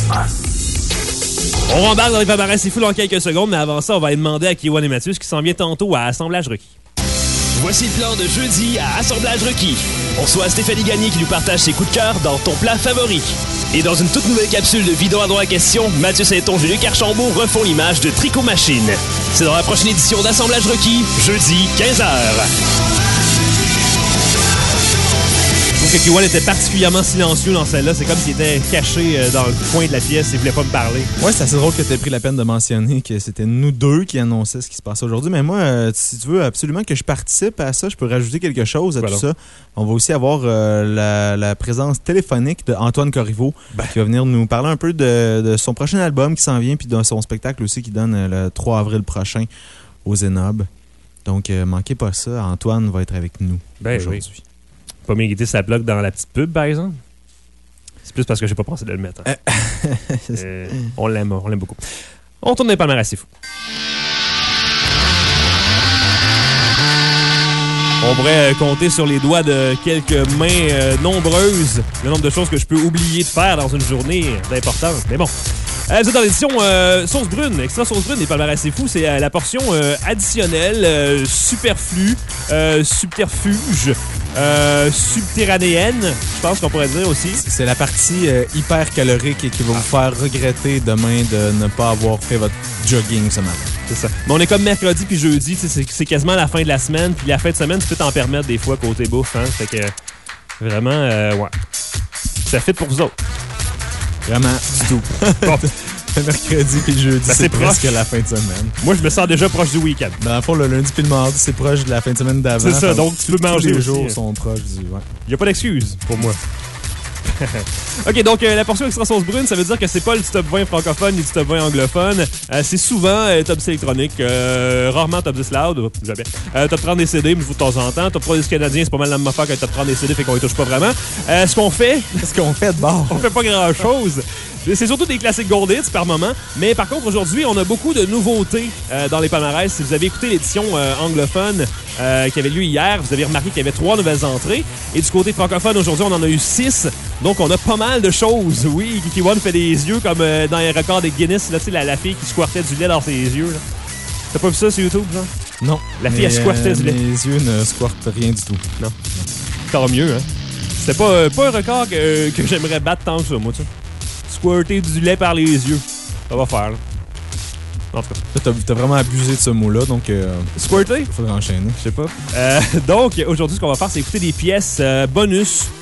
On rembarque dans les palmarès C'est Fou dans quelques secondes, mais avant ça, on va aller demander à Kiwan et Mathieu ce qui s'en vient tantôt à Assemblage Rocky. Voici le plan de jeudi à Assemblage Rocky. On reçoit Stéphanie Gagné qui nous partage ses coups de cœur dans ton plat favori. Et dans une toute nouvelle capsule de Vidéo à droit à question, Mathieu Saintonge et Luc Archambault refont l'image de Tricot Machine. C'est dans la prochaine édition d'Assemblage Rocky, jeudi quinze heures. Je trouve que Kiwan était particulièrement silencieux dans celle-là. C'est comme s'il était caché dans le coin de la pièce et il voulait pas me parler. Ouais, c'est assez drôle que tu aies pris la peine de mentionner que c'était nous deux qui annonçaient ce qui se passait aujourd'hui. Mais moi, euh, si tu veux absolument que je participe à ça, je peux rajouter quelque chose à voilà. tout ça. On va aussi avoir euh, la, la présence téléphonique d'Antoine Corriveau ben. qui va venir nous parler un peu de, de son prochain album qui s'en vient puis de son spectacle aussi qui donne le trois avril prochain au Zénob. Donc, euh, manquez pas ça. Antoine va être avec nous ben, aujourd'hui. Oui. Pas mérité sa bloc dans la petite pub, par exemple? C'est plus parce que j'ai pas pensé de le mettre. Hein. euh, on l'aime, on l'aime beaucoup. On tourne les palmarès C'est Fou. On pourrait compter sur les doigts de quelques mains euh, nombreuses le nombre de choses que je peux oublier de faire dans une journée d'importance. Mais bon. Euh, vous êtes dans l'édition euh, sauce brune, extra sauce brune des palmarès C'est Fou. C'est euh, la portion euh, additionnelle, euh, superflue, euh, subterfuge, euh, subterranéenne, je pense qu'on pourrait dire aussi. C'est la partie euh, hyper calorique et qui va vous faire regretter demain de ne pas avoir fait votre jogging ce matin. C'est ça. Mais on est comme mercredi puis jeudi, c'est, c'est quasiment la fin de la semaine. Puis la fin de semaine, tu peux t'en permettre des fois côté bouffe. Hein? Fait que vraiment, euh, ouais. Ça fit pour vous autres. Vraiment, du tout. Bon. Le mercredi puis le jeudi, ben, c'est, c'est presque la fin de semaine. Moi, je me sens déjà proche du week-end. Ben, dans le fond, le lundi puis le mardi, c'est proche de la fin de semaine d'avant. C'est ça, donc tu peux manger tous les aussi. jours sont proches du... Ouais. Il n'y a pas d'excuse pour moi. OK, donc euh, la portion extra sauce brune, ça veut dire que c'est pas le top vingt francophone ni du top vingt anglophone. Euh, c'est souvent euh, top dix électronique, euh, rarement top dix loud, jamais. Euh, top trente des C D, mais de temps en temps. Top trois des Canadiens, c'est pas mal la même affaire que top trente des C D, fait qu'on les touche pas vraiment. Euh, ce qu'on fait... Ce qu'on fait de bord. On fait pas grand-chose. C'est surtout des classiques gold hits par moment. Mais par contre, aujourd'hui, on a beaucoup de nouveautés euh, dans les palmarès. Si vous avez écouté l'édition euh, anglophone euh, qui avait lieu hier, vous avez remarqué qu'il y avait trois nouvelles entrées. Et du côté francophone, aujourd'hui, on en a eu six. Donc, on a pas mal de choses. Oui, Kiki One fait des yeux comme euh, dans les records des Guinness. Là, tu sais, la, la fille qui squirtait du lait dans ses yeux. Là. T'as pas vu ça sur YouTube, genre? Non. La fille, elle squirtait euh, du lait. Mes yeux ne squirtent rien du tout. Non. non. Tant mieux, hein? C'était pas, euh, pas un record que, que j'aimerais battre tant que ça, moi, tu sais. Squirter du lait par les yeux. Ça va faire, là. En tout cas. Là, t'as, t'as vraiment abusé de ce mot-là, donc... Euh, Squirter? Il faudrait enchaîner. Je sais pas. Euh, donc, aujourd'hui, ce qu'on va faire, c'est écouter des pièces euh, bonus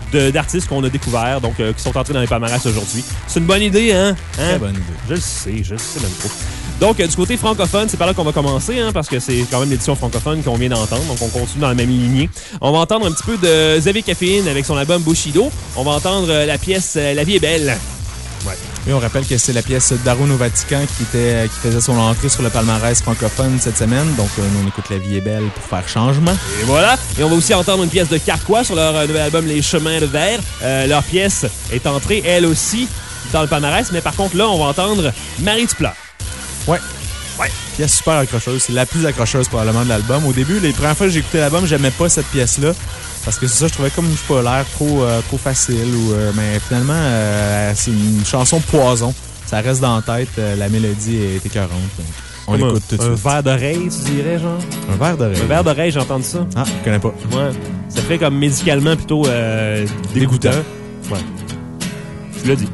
de, d'artistes qu'on a découverts, donc euh, qui sont entrés dans les palmarès aujourd'hui. C'est une bonne idée, hein? hein? Très bonne idée. Je le sais, je le sais même trop. Donc, euh, du côté francophone, c'est par là qu'on va commencer, hein, parce que c'est quand même l'édition francophone qu'on vient d'entendre, donc on continue dans la même lignée. On va entendre un petit peu de Xavier Caféine avec son album Bushido. On va entendre euh, la pièce euh, La vie est belle. Ouais. Oui, on rappelle que c'est la pièce Daron au Vatican qui, était, qui faisait son entrée sur le palmarès francophone cette semaine. Donc, euh, nous, on écoute La vie est belle pour faire changement. Et voilà. Et on va aussi entendre une pièce de Carquois sur leur euh, nouvel album Les Chemins de Verre. Euh, leur pièce est entrée, elle aussi, dans le palmarès. Mais par contre, là, on va entendre Marie tu pleures. Ouais. Ouais. Pièce super accrocheuse. C'est la plus accrocheuse probablement de l'album. Au début, les premières fois que j'ai écouté l'album, j'aimais pas cette pièce-là. Parce que c'est ça, je trouvais comme, je sais pas, l'air trop, euh, trop facile. Ou, euh, mais finalement, euh, c'est une chanson poison. Ça reste dans la tête. Euh, la mélodie est écœurante. Donc on comme l'écoute un, tout de suite. Un verre d'oreille, tu dirais, genre? Un verre d'oreille. Un verre d'oreille, j'ai entendu ça. Ah, je connais pas. Ouais. Ça fait comme médicalement plutôt euh, dégoûtant. Dégoûtant. Ouais. Tu l'as dit.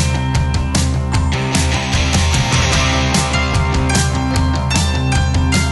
Thank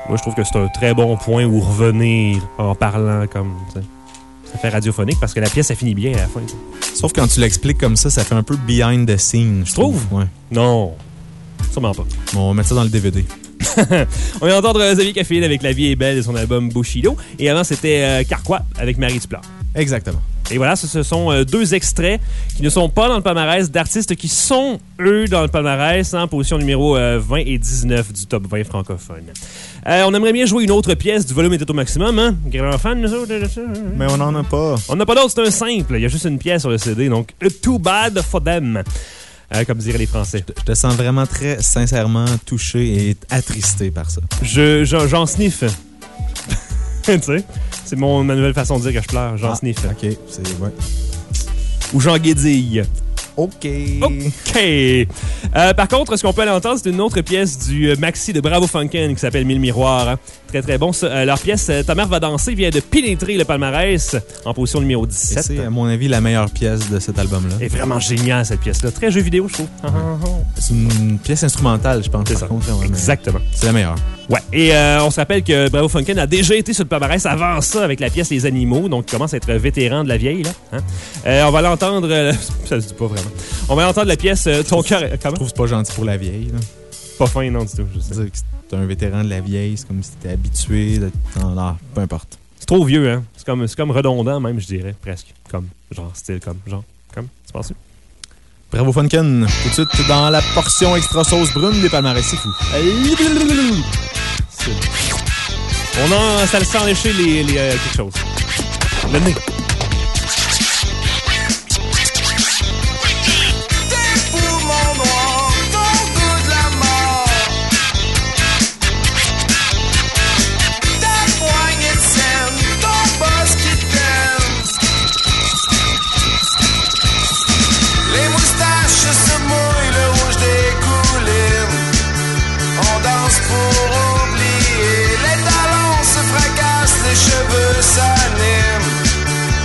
Moi, je trouve que c'est un très bon point où revenir en parlant comme... T'sais. Ça fait radiophonique parce que la pièce, elle finit bien à la fin. T'sais. Sauf quand tu l'expliques comme ça, ça fait un peu behind the scenes. Je trouve? Ouais. Non, sûrement pas. Bon, on va mettre ça dans le D V D. On vient d'entendre Xavier Caféine avec La vie est belle de son album Bushido. Et avant, c'était euh, Carquois avec Marie Duplard. Exactement. Et voilà, ce, ce sont euh, deux extraits qui ne sont pas dans le palmarès d'artistes qui sont, eux, dans le palmarès en position numéro euh, vingt et dix-neuf du top vingt francophone. Euh, on aimerait bien jouer une autre pièce du volume était au maximum, hein? Grand fan, nous autres, de ça. Mais on n'en a pas. On n'a pas d'autre, c'est un simple. Il y a juste une pièce sur le C D, donc Too Bad for Them. Euh, comme diraient les Français. Je te sens vraiment très sincèrement touché et attristé par ça. Je, j'en, j'en sniffe. Tu sais, c'est mon, ma nouvelle façon de dire que je pleure. J'en ah, sniffe. OK, c'est... ouais. Ou j'en guédille. OK. OK. Euh, par contre, ce qu'on peut aller entendre, c'est une autre pièce du maxi de Bravo Funkin' qui s'appelle Mille Miroirs. Hein. Très, très bon. Euh, leur pièce euh, Ta mère va danser vient de pénétrer le palmarès en position numéro dix-sept. Et c'est, à mon avis, la meilleure pièce de cet album-là. Elle est vraiment géniale, cette pièce-là. Très jeu vidéo, je trouve. Ouais. C'est une pièce instrumentale, je pense. C'est ça. Contre, ouais, exactement. C'est la meilleure. Ouais. Et euh, on se rappelle que Bravo Funkin' a déjà été sur le palmarès avant ça avec la pièce Les Animaux, donc il commence à être vétéran de la vieille, là. Hein? Euh, on va l'entendre... Euh, ça se dit pas vraiment. On va entendre la pièce euh, Ton cœur... Comment? Je trouve que c'est pas gentil pour la vieille, là. Pas fin, non, du tout. Je sais. Dire que c'est un vétéran de la vieille, c'est comme si t'étais habitué. De... Non, non, peu importe. C'est trop vieux, hein? C'est comme, c'est comme redondant, même, je dirais, presque. Comme, genre, style, comme, genre, comme, tu penses? Bravo Funkin'. Tout de suite, dans la portion extra sauce brune des palmarès, c'est fou. C'est... On a... Ça le sent lécher les... les euh, quelque chose. Le nez. Les cheveux s'animent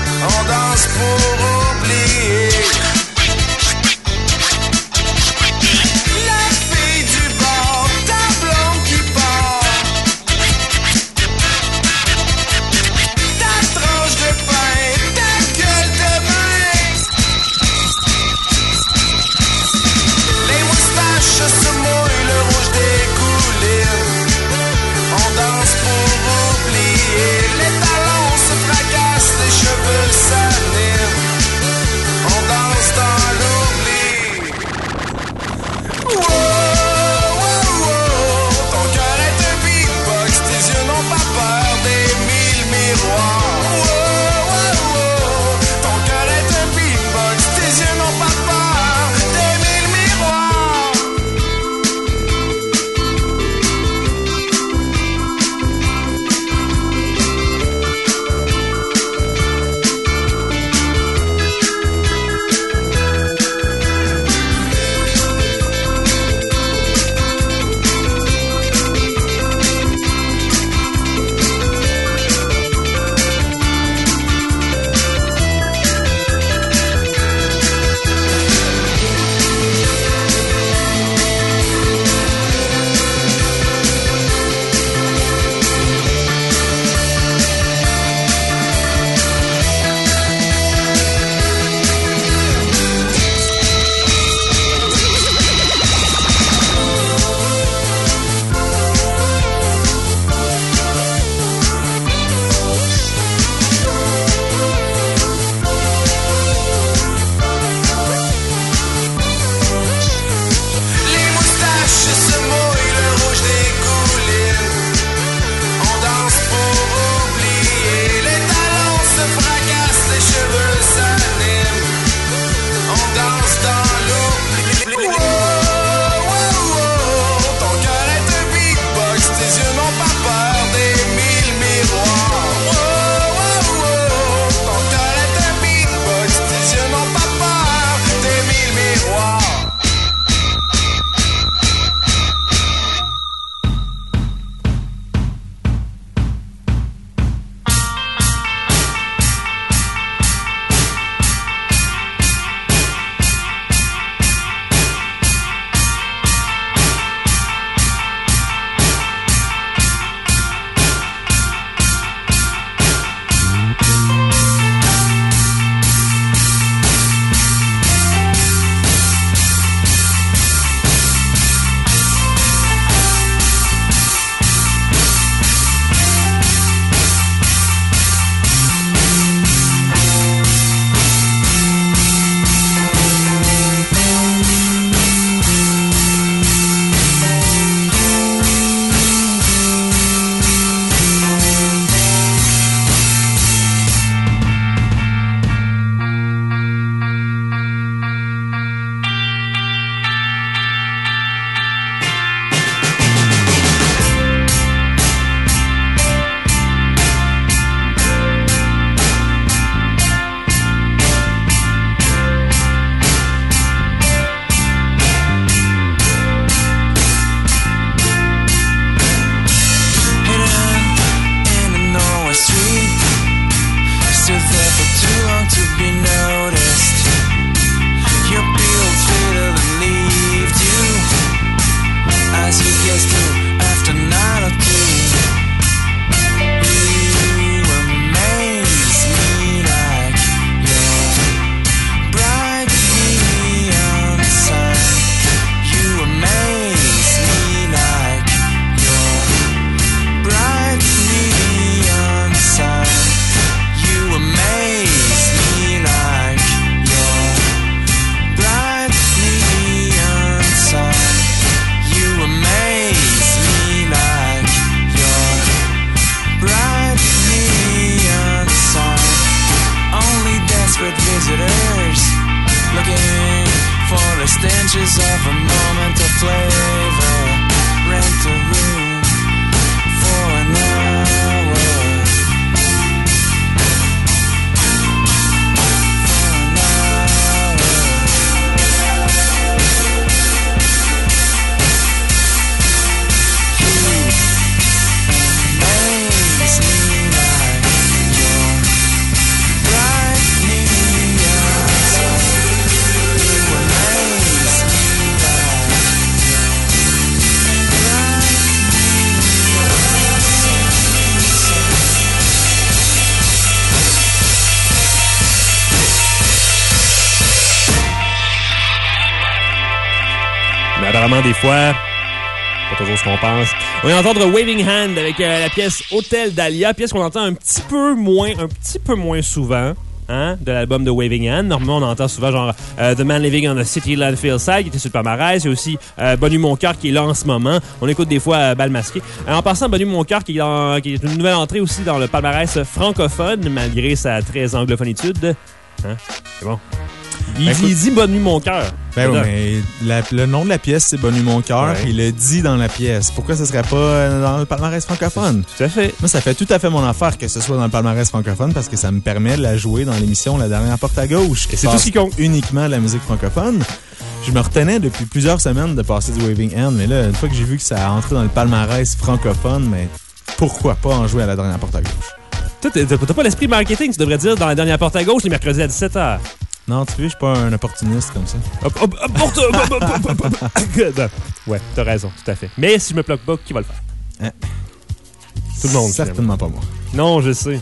fois. Pas toujours ce qu'on pense. On va entendre Waving Hand avec euh, la pièce Hôtel Dahlia, pièce qu'on entend un petit peu moins, un petit peu moins souvent. Hein, de l'album de Waving Hand. Normalement, on entend souvent genre euh, The Man Living on the City Landfill Side qui était sur le palmarès. Il y a aussi euh, Bonne Nuit Mon Cœur qui est là en ce moment. On écoute des fois euh, Bal Masqué. Euh, en passant, Bonne Nuit Mon Cœur qui est, dans, qui est une nouvelle entrée aussi dans le palmarès francophone malgré sa très anglophonitude. Hein? C'est bon. Il, Ben, il dit Bonne Nuit Mon Cœur. Ben oui, mais la, le nom de la pièce, c'est Bonne Nuit Mon Cœur. Ouais. Il le dit dans la pièce. Pourquoi ce serait pas dans le palmarès francophone? Tout à fait. Moi, ça fait tout à fait mon affaire que ce soit dans le palmarès francophone parce que ça me permet de la jouer dans l'émission La Dernière Porte à Gauche. Et c'est tout ce qui compte. Uniquement de la musique francophone. Je me retenais depuis plusieurs semaines de passer du Waving Hand, mais là, une fois que j'ai vu que ça a entré dans le palmarès francophone, mais pourquoi pas en jouer à La Dernière Porte à Gauche? Toi, t'as pas l'esprit marketing, tu devrais dire dans La Dernière Porte à Gauche les mercredis à dix-sept heures. Non, tu vois, je suis pas un opportuniste comme ça. Hop, hop, hop, porte, hop, hop, hop, hop, hop, hop. Ouais, t'as raison, tout à fait. Mais si je me bloque pas, qui va le faire? Hein? Tout le monde. Certainement pas moi. Non, je sais.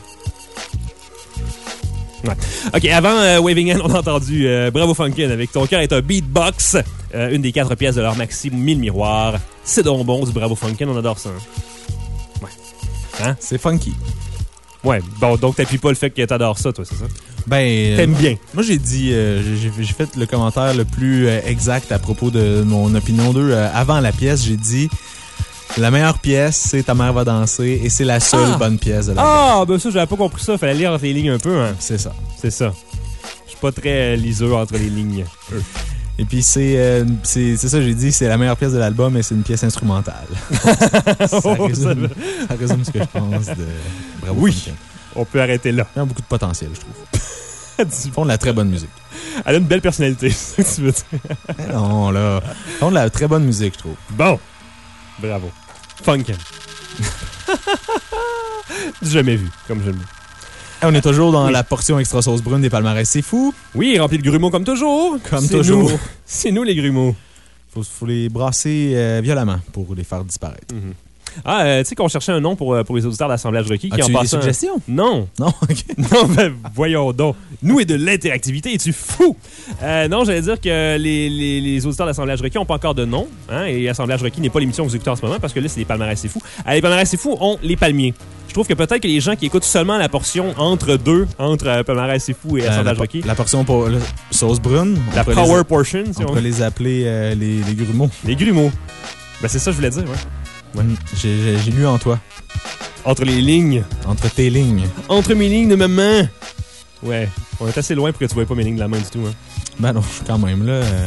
Ouais. OK, avant euh, Waving Hand, on a entendu euh, Bravo Funkin' avec Ton cœur est un beatbox, euh, une des quatre pièces de leur maxi mille miroirs. C'est donc bon du Bravo Funkin', on adore ça. Hein? Ouais. Hein? C'est funky. Ouais, bon, donc t'appuies pas le fait que t'adores ça, toi, c'est ça? Ben, T'aimes euh, bien. Moi, j'ai dit, euh, j'ai, j'ai fait le commentaire le plus euh, exact à propos de mon opinion d'eux. Euh, avant la pièce, j'ai dit, la meilleure pièce, c'est Ta mère va danser et c'est la seule Ah! bonne pièce de la Ah, ben ça, j'avais pas compris ça. Fallait lire entre les lignes un peu, hein. C'est ça. C'est ça. Je suis pas très euh, liseux entre les lignes. Et puis, c'est, euh, c'est, c'est ça, j'ai dit, c'est la meilleure pièce de l'album et c'est une pièce instrumentale. ça, résume, ça résume ce que je pense de Bravo. Oui. Funkin'. On peut arrêter là. Ils ont beaucoup de potentiel, je trouve. Ils font de la très bonne musique. Elle a une belle personnalité, c'est ce que tu veux dire. Mais non, là. Ils font de la très bonne musique, je trouve. Bon. Bravo. Funkin'. Jamais vu, comme j'aime. Hey, on est toujours dans Oui. la portion extra sauce brune des palmarès. C'est fou. Oui, rempli de grumeaux comme toujours. Comme C'est toujours. nous. C'est nous les grumeaux. Faut, faut les brasser euh, violemment pour les faire disparaître. Mm-hmm. Ah, euh, tu sais qu'on cherchait un nom pour, euh, pour les auditeurs d'Assemblage Requis. qui As-tu en des passant- suggestions? Non. Non, OK. Non, ben voyons donc. Nous et de l'interactivité, es-tu fou? Euh, non, j'allais dire que les, les, les auditeurs d'Assemblage Requis n'ont pas encore de nom. Hein, et Assemblage Requis n'est pas l'émission que vous écoutez en ce moment parce que là, c'est les palmarès c'est fou. Euh, les palmarès c'est fou ont les palmiers. Je trouve que peut-être que les gens qui écoutent seulement la portion entre deux, entre euh, palmarès c'est fou et Euh, Assemblage la, Requis, la portion pour la sauce brune. on la pourrait power les, portion, si on on pourrait veut. les appeler euh, les, les grumeaux. Les grumeaux. Ben c'est ça que je voulais dire, ouais. Ouais. J'ai, j'ai, j'ai lu en toi. Entre les lignes. Entre tes lignes. Entre mes lignes de ma main. Ouais. On est assez loin pour que tu ne vois pas mes lignes de la main du tout, hein. Ben non, quand même, là. euh,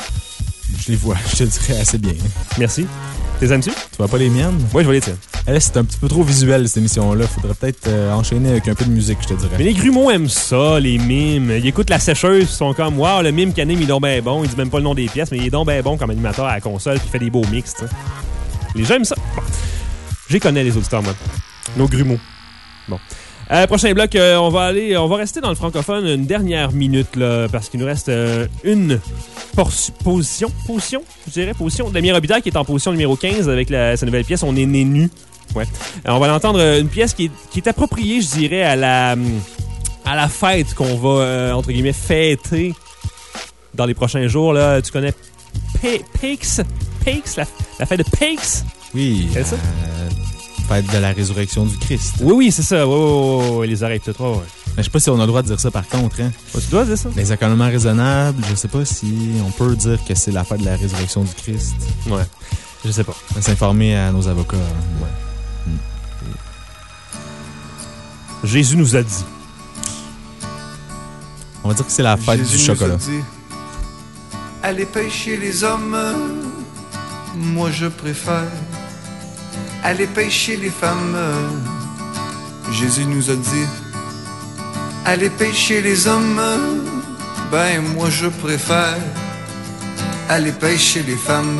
je les vois, je te dirais assez bien. Merci. T'es aimes-tu? Tu vois pas les miennes? Ouais, je vois les tiennes. Eh, Là, c'est un petit peu trop visuel, cette émission-là. Faudrait peut-être euh, enchaîner avec un peu de musique, je te dirais. Mais les grumeaux aiment ça, les mimes. Ils écoutent la sécheuse, ils sont comme, wow, le mime qui anime, il est donc ben bon. Il dit même pas le nom des pièces, mais il est donc ben bon comme animateur à la console, puis il fait des beaux mix, tu sais. Les gens aiment ça. Bon. J'y connais, les auditeurs, moi. Nos grumeaux. Bon. Euh, prochain bloc, euh, on va aller, on va rester dans le francophone une dernière minute, là, parce qu'il nous reste euh, une por- position, position, je dirais, position de Damien Robitaille qui est en position numéro quinze avec la, sa nouvelle pièce, On est né nu. Ouais. Euh, on va l'entendre euh, une pièce qui est, qui est appropriée, je dirais, à la, à la fête qu'on va, euh, entre guillemets, fêter dans les prochains jours, là. Tu connais P- Pikes? Pikes? La, la fête de Pikes? Oui. C'est ça? Euh, fête de la résurrection du Christ. Oui, oui, c'est ça. Oui, oui, oui, oui, les oreilles peut-être. Ouais, ouais. Mais je sais pas si on a le droit de dire ça par contre. Hein. Ouais, tu dois dire ça? Les accommodements raisonnables, je sais pas si on peut dire que c'est la fête de la résurrection du Christ. Ouais. Je sais pas. On va s'informer à nos avocats. Ouais. Jésus nous a dit. On va dire que c'est la fête Jésus du nous a chocolat. dit, allez pêcher les hommes, moi je préfère aller pêcher les femmes. Jésus nous a dit, allez pêcher les hommes, ben moi je préfère aller pêcher les femmes.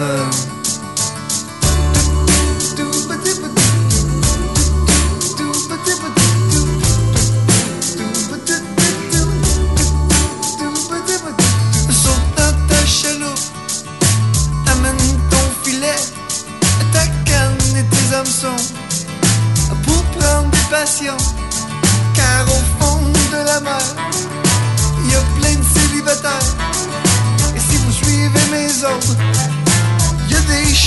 Pour prendre des passions, car au fond de la mer, il y a plein de célibataires. Et si vous suivez mes ordres, il y a des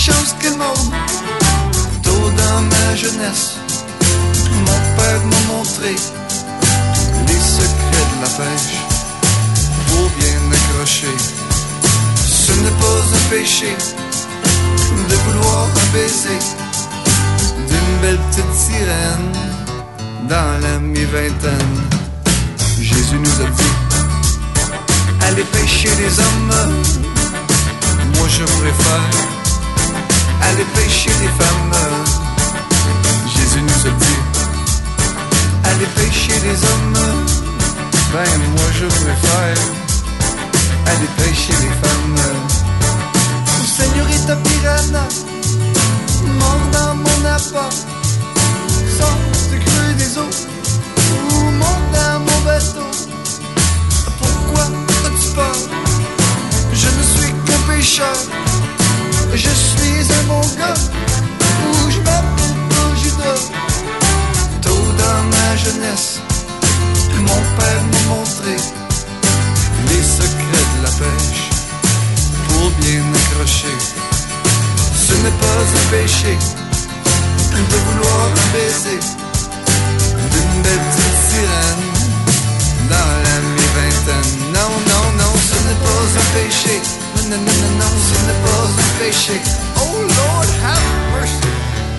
chose que le monde. Tôt dans ma jeunesse, mon père m'a montré les secrets de la pêche pour bien accrocher. Ce n'est pas un péché de vouloir un baiser d'une belle petite sirène dans la mi-vingtaine. Jésus nous a dit, allez pêcher les hommes, moi je préfère aller pêcher les femmes. Jésus nous a dit, allez pêcher les hommes, ben moi je préfère aller pêcher les femmes. Señorita Piranha, mort dans mon appart, sors du creux des eaux ou monte dans mon bateau. Pourquoi as-tu peur? Je ne suis qu'un pêcheur, je suis un bon gars, ou je m'appelle pas Judas. Tôt dans ma jeunesse, mon père m'a montré les secrets de la pêche pour bien accrocher. Ce n'est pas un péché de vouloir un baiser d'une belle petite sirène dans la mi-vingtaine. Non, non, non, ce n'est pas un péché. Non, non, non, non, non, ce n'est pas un péché. Oh Lord, have mercy.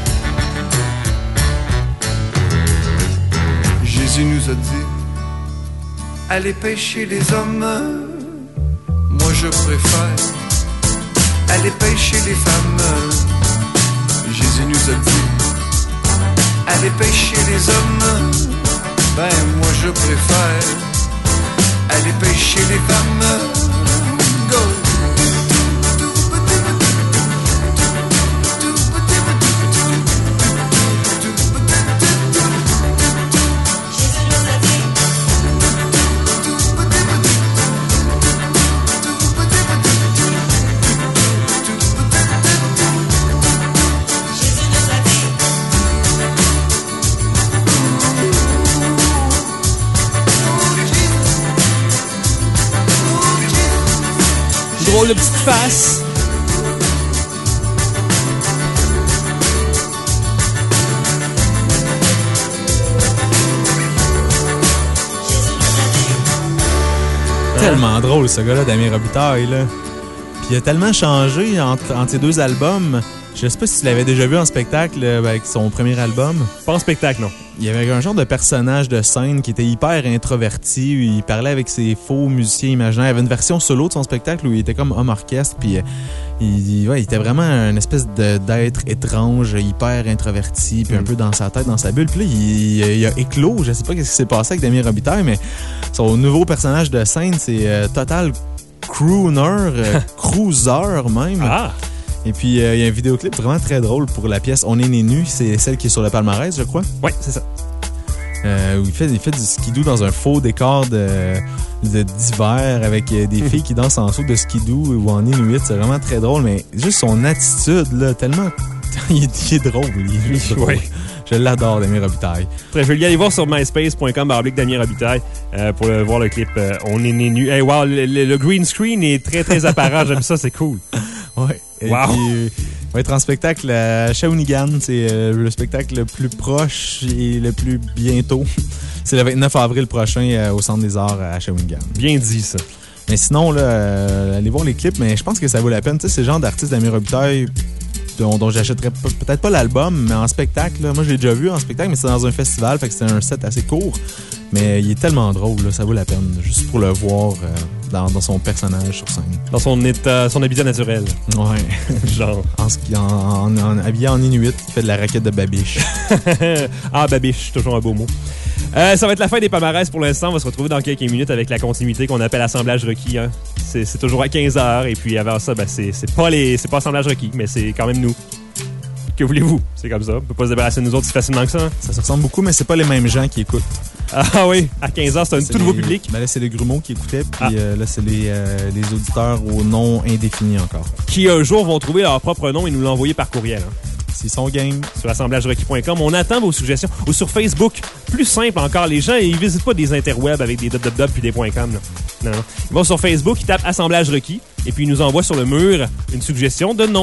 Jésus nous a dit, allez pêcher les hommes, moi je préfère aller pêcher les femmes. Jésus nous a dit, allez pêcher les hommes, ben moi je préfère aller pêcher les femmes. Go! Drôle de petite face. Tellement drôle, ce gars-là, Damien Robitaille, là. Puis il a tellement changé entre, entre ses deux albums. Je sais pas si tu l'avais déjà vu en spectacle avec son premier album. Pas en spectacle, non. Il y avait un genre de personnage de scène qui était hyper introverti. Il parlait avec ses faux musiciens imaginaires. Il y avait une version solo de son spectacle où il était comme homme orchestre. Puis il, ouais, il était vraiment une espèce de, d'être étrange, hyper introverti, puis mm. un peu dans sa tête, dans sa bulle. Puis là, il, il a éclos. Je sais pas ce qui s'est passé avec Damien Robitaille, mais son nouveau personnage de scène, c'est euh, Total Crooner, euh, Cruiser même. Ah! Et puis, euh, il y a un vidéoclip vraiment très drôle pour la pièce On est né nu. C'est celle qui est sur le palmarès, je crois. Oui, c'est ça. Euh, où il fait, il fait du skidoo dans un faux décor de, de, d'hiver avec euh, des filles qui dansent en saut de skidoo ou en inuit. C'est vraiment très drôle, mais juste son attitude, là, tellement... il, est, il est drôle. Il est juste drôle. Oui. Je l'adore, Damien Robitaille. Très, je vais aller voir sur myspace point com barre oblique Damien Robitaille euh, pour le, voir le clip euh, On est né nu. Hey, wow, le, le, le green screen est très, très apparent. J'aime ça, c'est cool. Ouais. Et wow. Puis, euh, il va être en spectacle à Shawinigan. C'est euh, le spectacle le plus proche et le plus bientôt. C'est le vingt-neuf avril prochain euh, au Centre des Arts à Shawinigan. Bien dit, ça. Mais sinon, là, euh, allez voir les clips, mais je pense que ça vaut la peine. Tu sais, c'est le genre d'artiste Damien Robitaille dont, dont j'achèterais p- peut-être pas l'album, mais en spectacle. Là. Moi, je l'ai déjà vu en spectacle, mais c'est dans un festival, fait que c'était un set assez court. Mais il est tellement drôle, là, ça vaut la peine, juste pour le voir euh, dans, dans son personnage sur scène. Dans son état, son habitat naturel. Ouais. Genre. En, en, en, en, habillé en inuit, il fait de la raquette de babiche. Ah, babiche, toujours un beau mot. Euh, ça va être la fin des palmarès pour l'instant. On va se retrouver dans quelques minutes avec la continuité qu'on appelle assemblage requis. Hein. C'est, c'est toujours à quinze heures. Et puis avant ça, ben, c'est, c'est, pas les, c'est pas assemblage requis, mais c'est quand même nous. Que voulez-vous? C'est comme ça. On peut pas se débarrasser de nous autres si facilement que ça. Hein? Ça se ressemble beaucoup, mais c'est pas les mêmes gens qui écoutent. Ah oui, à quinze heures, c'est un c'est tout nouveau les, public. Ben là, c'est les grumeaux qui écoutaient, puis ah. euh, là, c'est les, euh, les auditeurs au nom indéfini encore. Qui un jour vont trouver leur propre nom et nous l'envoyer par courriel. Hein. S'ils sont game. Sur assemblage requis point com. On attend vos suggestions. Ou sur Facebook. Plus simple encore. Les gens, ils visitent pas des interwebs avec des dot puis des .com. Là. Non. Ils vont sur Facebook, ils tapent assemblage requis et puis ils nous envoient sur le mur une suggestion de nom.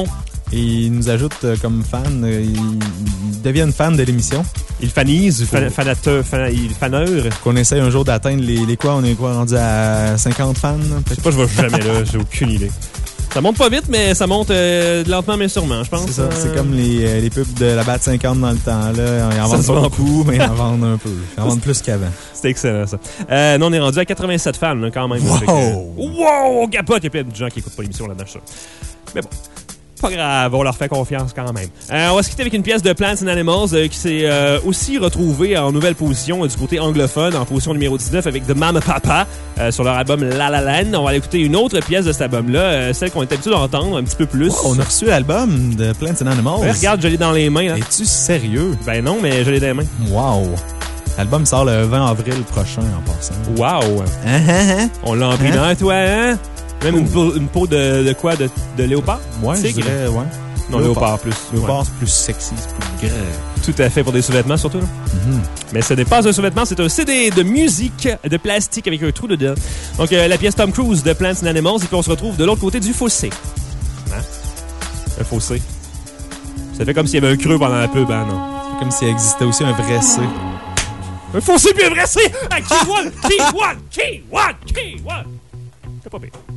Et ils nous ajoutent euh, comme fans. Euh, ils, ils deviennent fans de l'émission. Ils fanisent, fan, fanateur, fan, ils faneur. Qu'on essaye un jour d'atteindre les, les quoi? On est quoi? Rendu à cinquante fans? Je sais pas, je vais jamais là. J'ai aucune idée. Ça monte pas vite, mais ça monte euh, lentement mais sûrement, je pense. C'est ça. Euh... C'est comme les, les pubs de la B A T cinquante dans le temps. Là. Ils en vendent pas beaucoup, mais ils en vendent un peu. Ils en vendent plus qu'avant. C'était excellent, ça. Euh, non, on est rendu à quatre-vingt-sept fans, là, quand même. Wow! Avec, euh... Wow! On capote! Il y a plein de gens qui écoutent pas l'émission là-dedans, ça. Mais bon. Pas grave, on leur fait confiance quand même. Euh, on va se quitter avec une pièce de Plants and Animals euh, qui s'est euh, aussi retrouvée en nouvelle position euh, du côté anglophone, en position numéro dix-neuf avec The Mama Papa euh, sur leur album La La Land. On va aller écouter une autre pièce de cet album-là, euh, celle qu'on est habitué d'entendre un petit peu plus. Wow, on a reçu l'album de Plants and Animals. Ouais, regarde, je l'ai dans les mains. Là. Es-tu sérieux? Ben non, mais je l'ai dans les mains. Wow! L'album sort le vingt avril prochain en passant. Wow! Hein, hein, hein? On l'a imprimé, toi, hein? Même une peau, une peau de, de quoi? De, de léopard? Ouais, je dirais, ouais. Non, léopard, léopard plus. Léopard, ouais. c'est plus sexy, c'est plus grand. Tout à fait, pour des sous-vêtements surtout. Là. Mm-hmm. Mais ce n'est pas un sous-vêtement, c'est un C D de musique de plastique avec un trou dedans. Donc, euh, la pièce Tom Cruise de Plants and Animals, et puis on se retrouve de l'autre côté du fossé. Hein? Un fossé. Ça fait comme s'il y avait un creux pendant la pub, hein, non? C'est comme s'il existait aussi un vrai C. Un fossé puis un vrai C! Ah, key one! Key one! Key one! Key one! C'est pas pire.